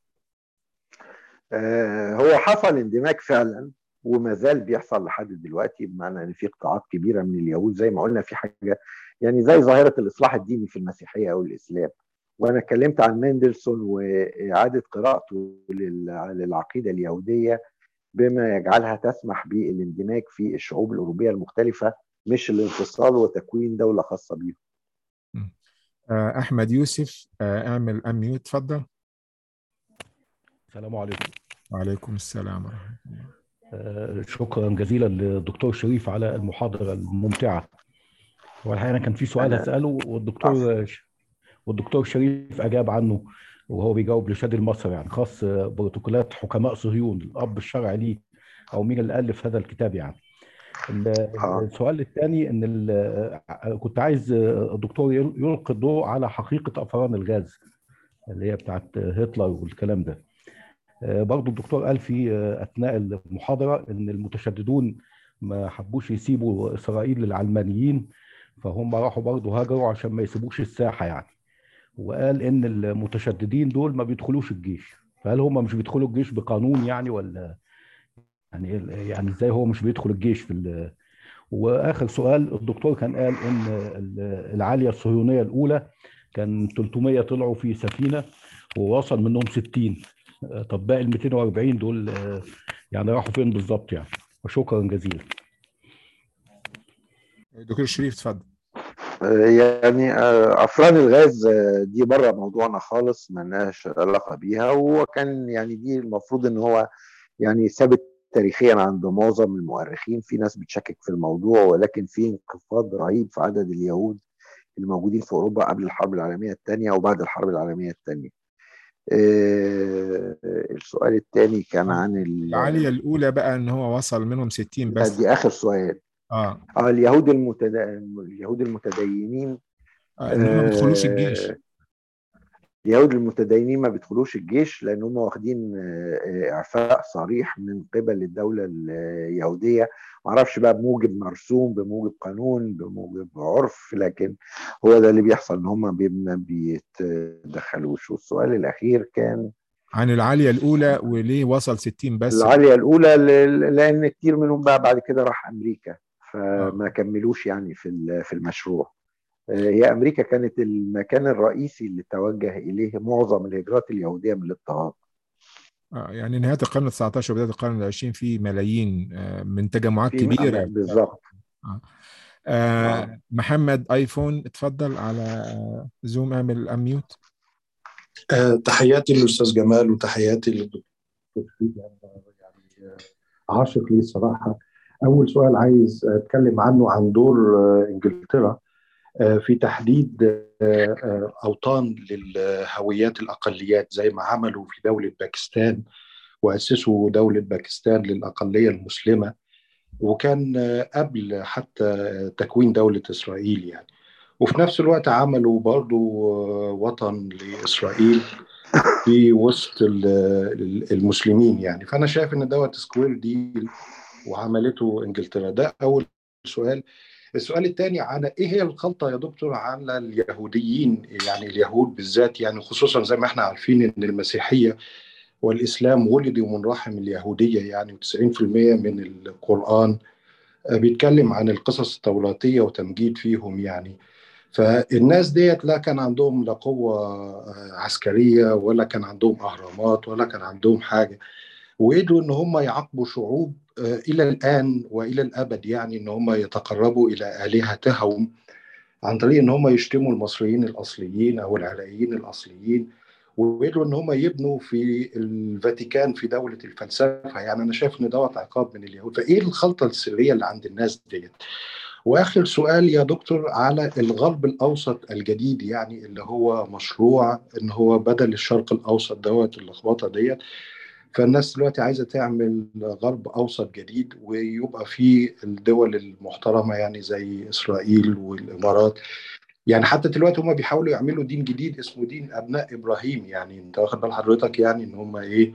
آه هو حصل اندماج فعلا وما زال بيحصل لحد دلوقتي، بمعنى ان في قطاعات كبيره من اليهود زي ما قلنا في حاجه يعني زي ظاهره الاصلاح الديني في المسيحيه او الاسلام. وانا اتكلمت عن مندلسون واعاده قراءته للعقيده اليهوديه بما يجعلها تسمح بالاندماج في الشعوب الاوروبيه المختلفه، مش الانفصال وتكوين دوله خاصه بيهم. احمد يوسف اعمل اميوت، اتفضل. السلام عليكم. وعليكم السلام ورحمه الله. شكرا جزيلا للدكتور شريف على المحاضره الممتعه. والحقيقه انا كان في سؤال هساله والدكتور والدكتور شريف اجاب عنه وهو بيجاوب لشادي المصري، يعني خاص بروتوكولات حكماء صهيون، الاب الشرعي ليه او مين اللي الف هذا الكتاب يعني. السؤال الثاني ان كنت عايز الدكتور يلقي الضوء على حقيقه افران الغاز اللي هي بتاعت هتلر والكلام ده. برضو الدكتور قال في اثناء المحاضره ان المتشددون ما حبوش يسيبوا اسرائيل للعلمانيين، فهم راحوا برضو هاجروا عشان ما يسيبوش الساحه يعني. وقال ان المتشددين دول ما بيدخلوش الجيش، فهل هم مش بيدخلوا الجيش بقانون يعني ولا يعني يعني ازاي هو مش بيدخل الجيش في ال... واخر سؤال الدكتور كان قال ان العاليه الصهيونيه الاولى كان ثلاثمية طلعوا في سفينه ووصل منهم ستين، طب باقي ال مئتين وأربعين دول يعني راحوا فين بالظبط يعني؟ وشكرا جزيلا. دكتور شريف اتفضل. يعني افران الغاز دي بره موضوعنا خالص، ما لناش علاقه بيها، وهو كان يعني دي المفروض ان هو يعني ثابت تاريخيا عند معظم المؤرخين. في ناس بتشكك في الموضوع، ولكن في انخفاض رهيب في عدد اليهود الموجودين في اوروبا قبل الحرب العالميه الثانيه وبعد الحرب العالميه الثانيه. السؤال الثاني كان عن العاليه الاولى بقى ان هو وصل منهم ستين بس. دي اخر سؤال. اه, آه اليهود المتد... اليهود المتدينين آه ان هم ما بيدخلوش الجيش. اليهود المتدينين ما بيدخلوش الجيش لان هم واخدين اعفاء صريح من قبل الدوله اليهوديه، ما اعرفش بقى بموجب مرسوم بموجب قانون بموجب عرف، لكن هو ده اللي بيحصل ان هم ما بيتدخلوش. والسؤال الاخير كان عن العالية الأولى وليه وصل ستين بس؟ العالية الأولى ل- لأن كتير منهم بقى بعد كده راح أمريكا، آه. فما كملوش يعني في ال- في المشروع. آه، هي أمريكا كانت المكان الرئيسي اللي توجه إليه معظم الهجرات اليهودية من الاضطهاد. آه. يعني نهاية القرن التاسع عشر وبداية القرن العشرين في ملايين آه، من تجمعات في م- كبيرة. بالظبط. آه. آه. آه. محمد ايفون، اتفضل على آه، زوم، اعمل اميوت. آه، تحياتي للأستاذ جمال وتحياتي للدكتور شريف. يعني آه، عاشق ليه الصراحة. أول سؤال عايز أتكلم عنه عن دور آه، إنجلترا آه، في تحديد آه، آه، أوطان للهويات الأقليات زي ما عملوا في دولة باكستان، وأسسوا دولة باكستان للأقلية المسلمة، وكان آه، قبل حتى تكوين دولة إسرائيل يعني. وفي نفس الوقت عملوا برضو آه، وطن لإسرائيل في وسط ال- ال- المسلمين يعني. فأنا شايف إن دوت سكوير ديل وعملته إنجلترا. ده أول سؤال. السؤال الثاني على إيه هي الخلطة يا دكتور على اليهوديين، يعني اليهود بالذات، يعني خصوصا زي ما احنا عارفين إن المسيحية والإسلام ولدوا من رحم اليهودية يعني، وتسعين في المية من القرآن آه، بيتكلم عن القصص التوراتية وتمجيد فيهم يعني. فالناس ديت لا كان عندهم لا قوة آه، عسكرية، ولا كان عندهم أهرامات، ولا كان عندهم حاجة، وقدروا إن هم يعاقبوا شعوب آه، إلى الآن وإلى الأبد، يعني إن هم يتقربوا إلى آلهتهم عن طريق إن هم يشتموا المصريين الأصليين أو العراقيين الأصليين، وقدروا إن هم يبنوا في الفاتيكان في دولة الفلسفة. يعني أنا شايف إن دوت عقاب من اليهود. فإيه الخلطة السرية اللي عند الناس ديت؟ وآخر سؤال يا دكتور على الغرب الأوسط الجديد، يعني اللي هو مشروع إن هو بدل الشرق الأوسط دوت اللخبطة ديت. فالناس دلوقتي عايزة تعمل غرب أوسط جديد، ويبقى فيه الدول المحترمة يعني زي إسرائيل والإمارات. يعني حتى دلوقتي هم بيحاولوا يعملوا دين جديد اسمه دين أبناء إبراهيم، يعني أنت واخد بال حضرتك يعني إن هم إيه.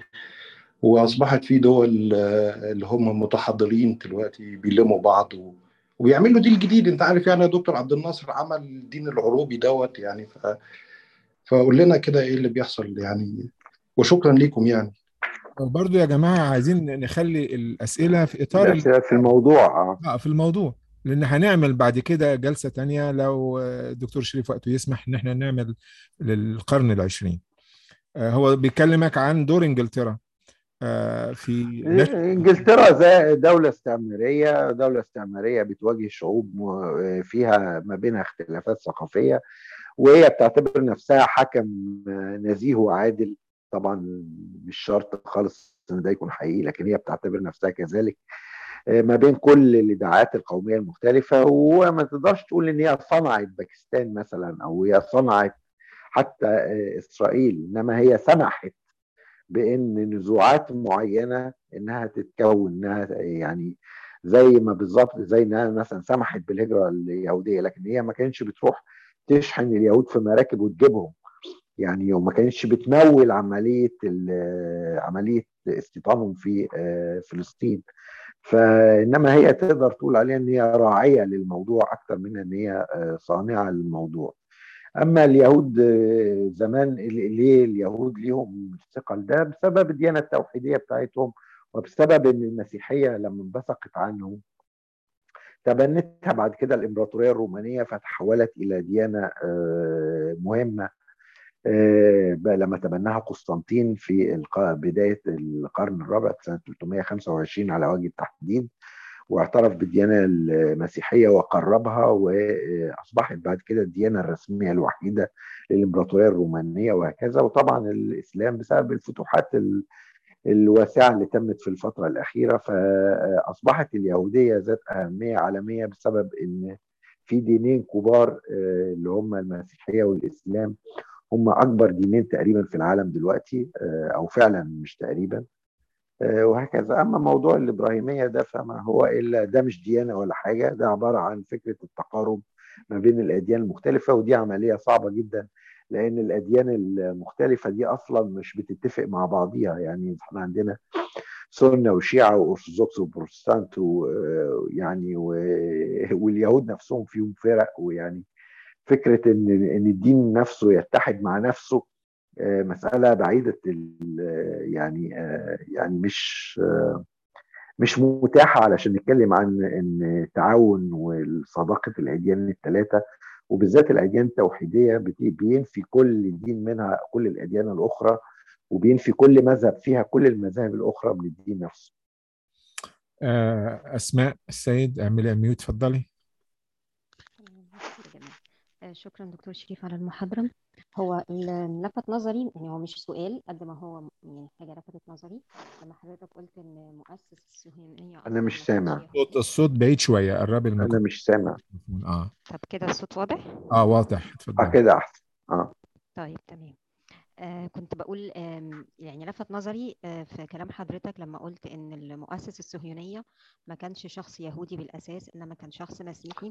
واصبحت في دول آه، اللي هم متحضرين دلوقتي بيلموا بعض و... وبيعملوا دين جديد. انت عارف يعني يا دكتور عبد الناصر عمل الدين العروبي دوت يعني. ف... فقول لنا كده ايه اللي بيحصل يعني، وشكرا ليكم يعني. برضو يا جماعة عايزين نخلي الأسئلة في إطار ال- الأسئلة في الموضوع. آه. آه، في الموضوع، لأن هنعمل بعد كده جلسة تانية لو آه، الدكتور شريف وقته يسمح إن احنا نعمل للقرن العشرين. آه، هو بيكلمك عن دور إنجلترا آه، في نشر. انجلترا زي دولة استعمارية، دولة استعمارية بتواجه شعوب م- فيها ما بينها اختلافات ثقافية، وهي بتعتبر نفسها حكم نزيه وعادل. طبعا مش شرط خالص ان ده يكون حقيقي، لكن هي بتعتبر نفسها كذلك ما بين كل الادعاءات القومية المختلفة. وما تقدرش تقول ان هي صنعت باكستان مثلا، او هي صنعت حتى اسرائيل، انما هي سمحت بان نزوعات معينه انها تتكون، انها يعني زي ما بالظبط زي انها مثلا سمحت بالهجره اليهوديه، لكن هي ما كانتش بتروح تشحن اليهود في مراكب وتجيبهم يعني، وما كانتش بتمول عمليه عمليه استيطانهم في آه، فلسطين. فانما هي تقدر تقول عليها ان هي راعيه للموضوع اكتر من ان هي آه، صانعه للموضوع. اما اليهود آه، زمان، ليه اليهود ليهم الثقل ده؟ بسبب الديانه التوحيديه بتاعتهم، وبسبب ان المسيحيه لما انبثقت عنهم تبنتها بعد كده الامبراطوريه الرومانيه، فتحولت الى ديانه آه، مهمه آه، بقى لما تبناها قسطنطين في الق- بدايه القرن الرابع سنه ثلاثمائة وخمسة وعشرين على وجه التحديد، واعترف بالديانة المسيحية وقربها، وأصبحت بعد كده الديانة الرسمية الوحيدة للإمبراطورية الرومانية وهكذا. وطبعا الإسلام بسبب الفتوحات الواسعة اللي تمت في الفترة الأخيرة، فأصبحت اليهودية ذات أهمية عالمية بسبب أن في دينين كبار اللي هم المسيحية والإسلام، هم أكبر دينين تقريبا في العالم دلوقتي، أو فعلا مش تقريبا، وهكذا. أما موضوع الإبراهيمية ده فما هو إلا ده مش ديانة ولا حاجة، ده عبارة عن فكرة التقارب ما بين الأديان المختلفة، ودي عملية صعبة جدا، لأن الأديان المختلفة دي أصلا مش بتتفق مع بعضيها. يعني احنا عندنا سنة وشيعة وأرثوذكس وبروتستانت ويعني واليهود نفسهم فيهم فرق، ويعني فكرة إن إن الدين نفسه يتحد مع نفسه مسألة بعيدة يعني يعني مش مش متاحة علشان نتكلم عن ان التعاون وصداقة الأديان الثلاثة، وبالذات الأديان التوحيدية بينفي كل دين منها كل الأديان الأخرى، وبينفي كل مذهب فيها كل المذاهب الأخرى من الدين نفسه. أسماء السيد، اعملي ميوت، اتفضلي. شكرا دكتور شريف على المحاضرة. هو اللي لفت نظري، يعني هو مش سؤال قد ما هو يعني حاجة لفتت نظري، لما حضرتك قلت إن مؤسس الصهيونية أنا مش سامع. الصوت الصوت بعيد شوية، قربي الميكروفون. أنا مش سامع. اه طب كده الصوت واضح؟ اه واضح، اه اتفضلي. كده أحسن. اه طيب تمام. آه كنت بقول آه يعني لفت نظري آه في كلام حضرتك لما قلت إن المؤسس الصهيونية ما كانش شخص يهودي بالأساس، إنما كان شخص مسيحي.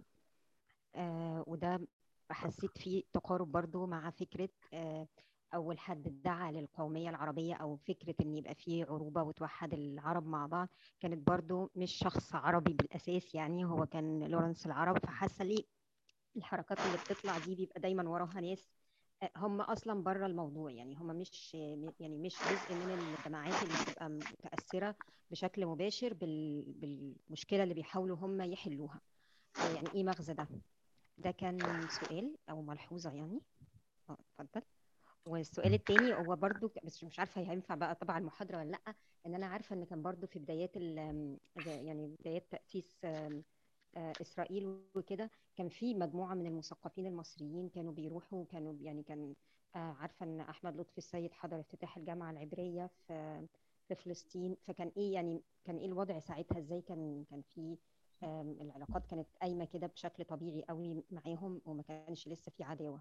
آه وده حسيت فيه تقارب برضو مع فكرة آه أول حد ادعى للقومية العربية، أو فكرة إن يبقى فيه عروبة وتوحد العرب مع بعض، كانت برضو مش شخص عربي بالأساس، يعني هو كان لورنس العرب. فحاسة ليه الحركات اللي بتطلع دي بيبقى دايما وراها ناس هم اصلا بره الموضوع، يعني هم مش يعني مش جزء من الجماعات اللي بتبقى متاثره بشكل مباشر بالمشكله اللي بيحاولوا هم يحلوها. يعني ايه مغزى ده؟ ده كان سؤال او ملحوظه يعني. اه اتفضل. والسؤال الثاني هو برضو، بس مش عارفه هينفع بقى طبعا المحاضره ولا لا، ان انا عارفه ان كان برضو في بدايات يعني بدايات تاسيس إسرائيل وكده، كان في مجموعة من المثقفين المصريين كانوا بيروحوا، كانوا يعني كان عارفة إن أحمد لطفي السيد حضر افتتاح الجامعة العبرية في في فلسطين. فكان إيه يعني كان إيه الوضع ساعتها؟ إزاي كان كان في العلاقات كانت قايمة كده بشكل طبيعي قوي معاهم، وما كانش لسه في عداوة؟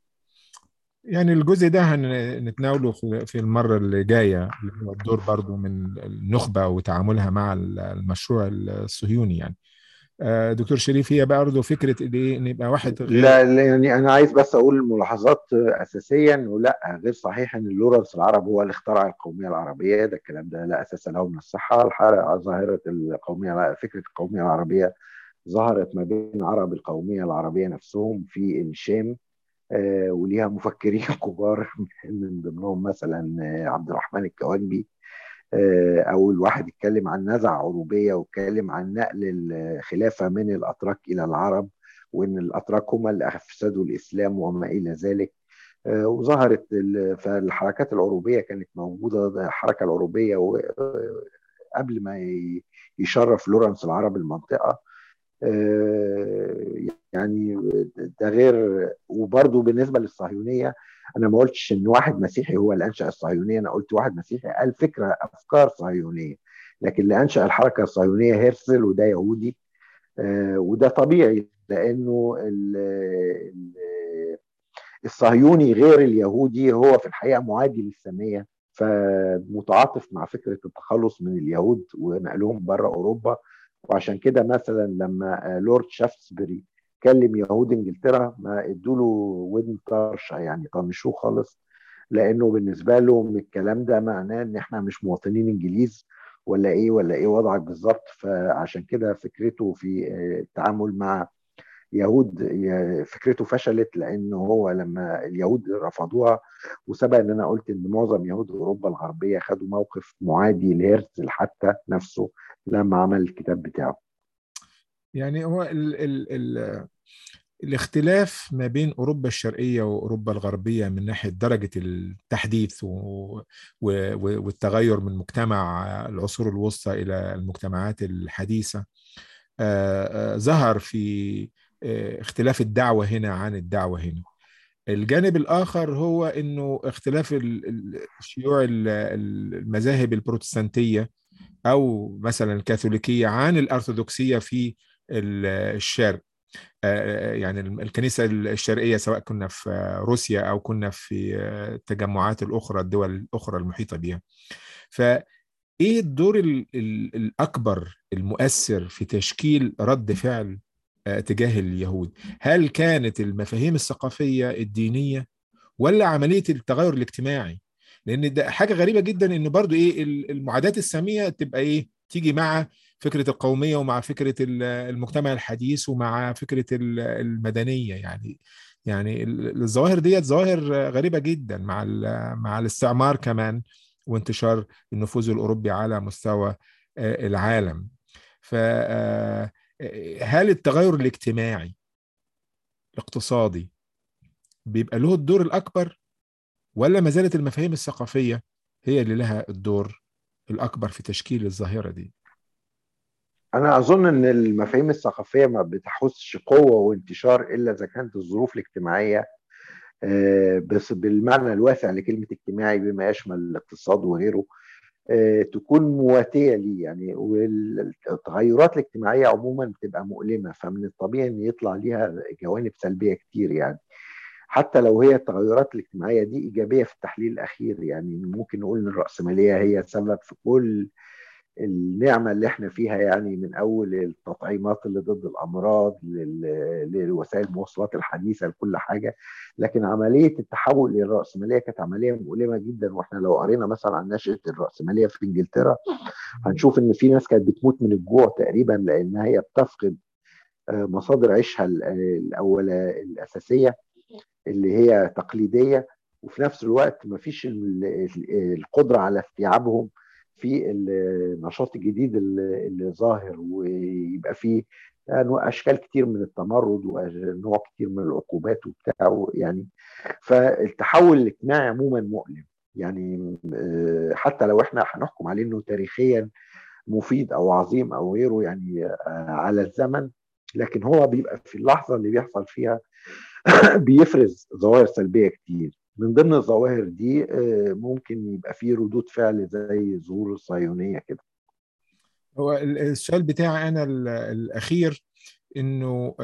يعني الجزء ده هنتناوله في المرة اللي جاية، اللي هو الدور برضو من النخبة وتعاملها مع المشروع الصهيوني. يعني دكتور شريف، هي برضه فكره ايه ان يبقى واحد غير. لا يعني انا عايز بس اقول ملاحظات اساسيه، انه لا، غير صحيح ان لورنس العرب هو اللي اخترع القوميه العربيه، ده الكلام ده لا اساس له من الصحه. الحلقه ظاهره القوميه، فكره القوميه العربيه ظهرت ما بين عرب القوميه العربيه نفسهم في الشام، آه وليها مفكرين كبار من ضمنهم مثلا عبد الرحمن الكوانبي. أول واحد اتكلم عن نزع عروبية، واتكلم عن نقل الخلافة من الأتراك إلى العرب، وإن الأتراك هم اللي أفسدوا الإسلام وما إلى ذلك. وظهرت فالحركات العروبية كانت موجودة. الحركة العروبية قبل ما يشرف لورنس العرب المنطقة، يعني ده غير. وبرضه بالنسبة للصهيونية، انا ما قلتش ان واحد مسيحي هو اللي انشا الصهيونيه، انا قلت واحد مسيحي قال فكره افكار صهيونيه، لكن اللي انشا الحركه الصهيونيه هيرسل، وده يهودي. آه وده طبيعي، لانه ال ال الصهيوني غير اليهودي هو في الحقيقه معادي للساميه، فمتعاطف مع فكره التخلص من اليهود ونقلهم بره اوروبا. وعشان كده مثلا لما لورد شافتسبري كلم يهود انجلترا، ما ادوا له ودن طرشه، يعني طنشوه خالص، لانه بالنسبه لهم الكلام ده معناه ان احنا مش مواطنين انجليز ولا ايه ولا ايه وضعك بالظبط. فعشان كده فكرته في التعامل مع يهود فكرته فشلت، لانه هو لما اليهود رفضوها، وسبق ان انا قلت ان معظم يهود اوروبا الغربيه خدوا موقف معادي لهرتزل حتى نفسه لما عمل الكتاب بتاعه. يعني هو ال ال ال الاختلاف ما بين أوروبا الشرقية وأوروبا الغربية من ناحية درجة التحديث و و والتغير من مجتمع العصور الوسطى إلى المجتمعات الحديثة آه آه ظهر في آه اختلاف الدعوة هنا عن الدعوة هنا. الجانب الآخر هو أنه اختلاف الشيوع المذاهب البروتستانتية أو مثلا الكاثوليكية عن الأرثوذكسية في الشرق. يعني الكنيسة الشرقية سواء كنا في روسيا أو كنا في التجمعات الأخرى، الدول الأخرى المحيطة بها. فإيه الدور الأكبر المؤثر في تشكيل رد فعل تجاه اليهود؟ هل كانت المفاهيم الثقافية الدينية ولا عملية التغير الاجتماعي؟ لأن ده حاجة غريبة جدا إن برضو إيه المعادات السامية تبقى إيه تيجي مع فكرة القومية ومع فكرة المجتمع الحديث ومع فكرة المدنية. يعني يعني الظواهر ديت ظواهر غريبة جدا مع مع الاستعمار كمان وانتشار النفوذ الأوروبي على مستوى العالم. فهل التغير الاجتماعي الاقتصادي بيبقى له الدور الأكبر، ولا ما زالت المفاهيم الثقافية هي اللي لها الدور الأكبر في تشكيل الظاهرة دي؟ أنا أظن إن المفاهيم الثقافية ما بتحثش قوة وانتشار إلا إذا كانت الظروف الاجتماعية بس بالمعنى الواسع لكلمة اجتماعي بما يشمل الاقتصاد وغيره تكون مواتية ليه يعني. والتغيرات الاجتماعية عموما بتبقى مؤلمة، فمن الطبيعي ان يطلع ليها جوانب سلبية كتير يعني، حتى لو هي التغيرات الاجتماعية دي إيجابية في التحليل الأخير. يعني ممكن نقول ان الرأسمالية هي سبب في كل النعمة اللي احنا فيها، يعني من أول التطعيمات اللي ضد الأمراض لوسائل المواصلات الحديثة لكل حاجة. لكن عملية التحول للرأسمالية كانت عملية مؤلمة جدا، واحنا لو قرينا مثلا عن نشأة الرأسمالية في إنجلترا هنشوف إن في ناس كانت بتموت من الجوع تقريبا، لأن هي بتفقد مصادر عيشها الأولى الأساسية اللي هي تقليدية، وفي نفس الوقت مفيش القدرة على استيعابهم في النشاط الجديد اللي ظاهر، ويبقى فيه اشكال كتير من التمرد ونوع كتير من العقوبات وبتاع يعني. فالتحول الاجتماعي عموما مؤلم يعني، حتى لو احنا هنحكم عليه انه تاريخيا مفيد او عظيم او غيره يعني على الزمن، لكن هو بيبقى في اللحظة اللي بيحصل فيها بيفرز ظواهر سلبية كتير. من ضمن الظواهر دي ممكن يبقى فيه ردود فعل زي ظهور الصهيونية كده. هو السؤال بتاعي أنا الأخير إنه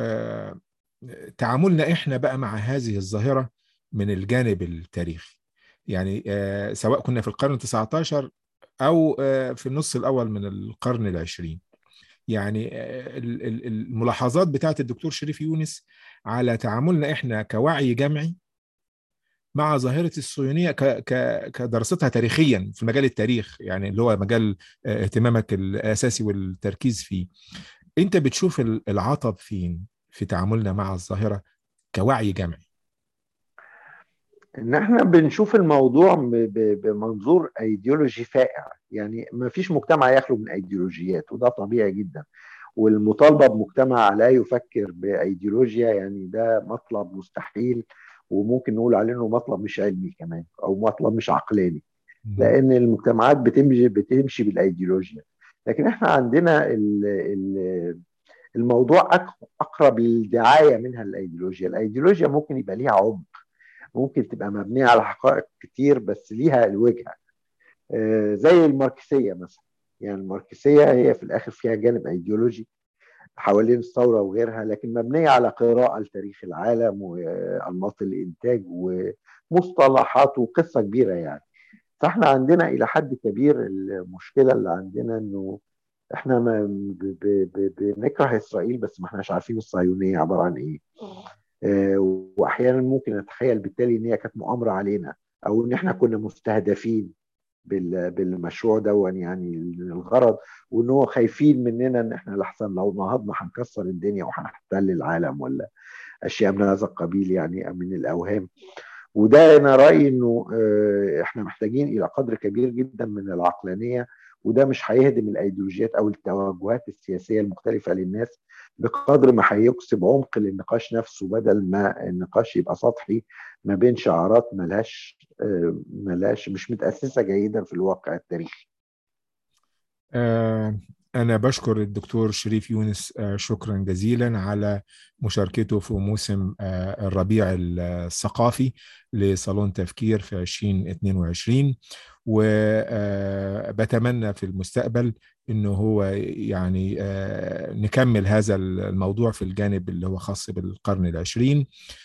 تعاملنا إحنا بقى مع هذه الظاهرة من الجانب التاريخي، يعني سواء كنا في القرن التاسع عشر أو في النص الأول من القرن العشرين. يعني الملاحظات بتاعت الدكتور شريف يونس على تعاملنا إحنا كوعي جمعي مع ظاهرة الصهيونية كدراستها تاريخيا في مجال التاريخ، يعني اللي هو مجال اهتمامك الأساسي والتركيز فيه. أنت بتشوف العطب فين في تعاملنا مع الظاهرة كوعي جمعي؟ ان احنا بنشوف الموضوع بمنظور ايديولوجي فائع، يعني ما فيش مجتمع يخلو من ايديولوجيات وده طبيعي جدا، والمطالبة بمجتمع لا يفكر بايديولوجيا يعني ده مطلب مستحيل، وممكن نقول عليه انه مطلب مش علمي كمان او مطلب مش عقلاني، لان المجتمعات بتمشي بتمشي بالايديولوجيا. لكن احنا عندنا الموضوع اقرب للدعايه منها الايديولوجيا. الايديولوجيا ممكن يبقى ليها عمق، ممكن تبقى مبنيه على حقائق كتير بس ليها الوجهه، زي الماركسيه مثلا. يعني الماركسيه هي في الاخر فيها جانب ايديولوجي حوالين الثوره وغيرها، لكن مبنيه على قراءه لتاريخ العالم وانماط الانتاج ومصطلحات وقصه كبيره يعني. فاحنا عندنا الى حد كبير المشكله اللي عندنا انه احنا ما بنكره اسرائيل بس ما احناش عارفين الصهيونيه عباره عن ايه. اه واحيانا ممكن نتخيل بالتالي ان هي كانت مؤامره علينا او ان احنا كنا مستهدفين بالمشروع ده يعني الغرض، وان هو خايفين مننا ان احنا لحسن لو نهضنا هنكسر الدنيا وهنحتل العالم ولا اشياء من هذا القبيل يعني من الاوهام. وده انا رايي انه احنا محتاجين الى قدر كبير جدا من العقلانيه، وده مش هيهدم الايديولوجيات او التوجهات السياسيه المختلفه للناس بقدر ما هيكسب عمق للنقاش نفسه، بدل ما النقاش يبقى سطحي ما بين شعارات ملهاش ملهاش مش متاسسه جيدا في الواقع التاريخي. آه أنا بشكر الدكتور شريف يونس آه شكرا جزيلا على مشاركته في موسم آه الربيع الثقافي لصالون تفكير في ألفين واثنين وعشرين، وبتمنى في المستقبل إنه هو يعني نكمل هذا الموضوع في الجانب اللي هو خاص بالقرن العشرين.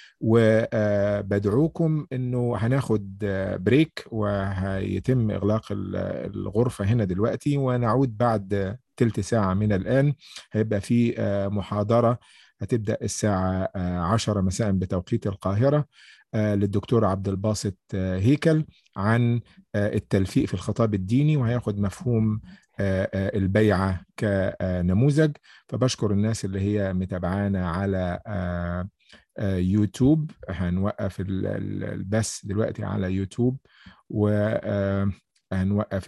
وبدعوكم انه هناخد بريك وهيتم اغلاق الغرفة هنا دلوقتي، ونعود بعد تلت ساعة من الآن. هيبقى في محاضرة هتبدأ الساعة عشرة مساء بتوقيت القاهرة للدكتور عبد الباسط هيكل عن التلفيق في الخطاب الديني، وهياخد مفهوم البيعة كنموذج. فبشكر الناس اللي هي متابعانا على يوتيوب. هنوقف البث دلوقتي على يوتيوب، وهنوقف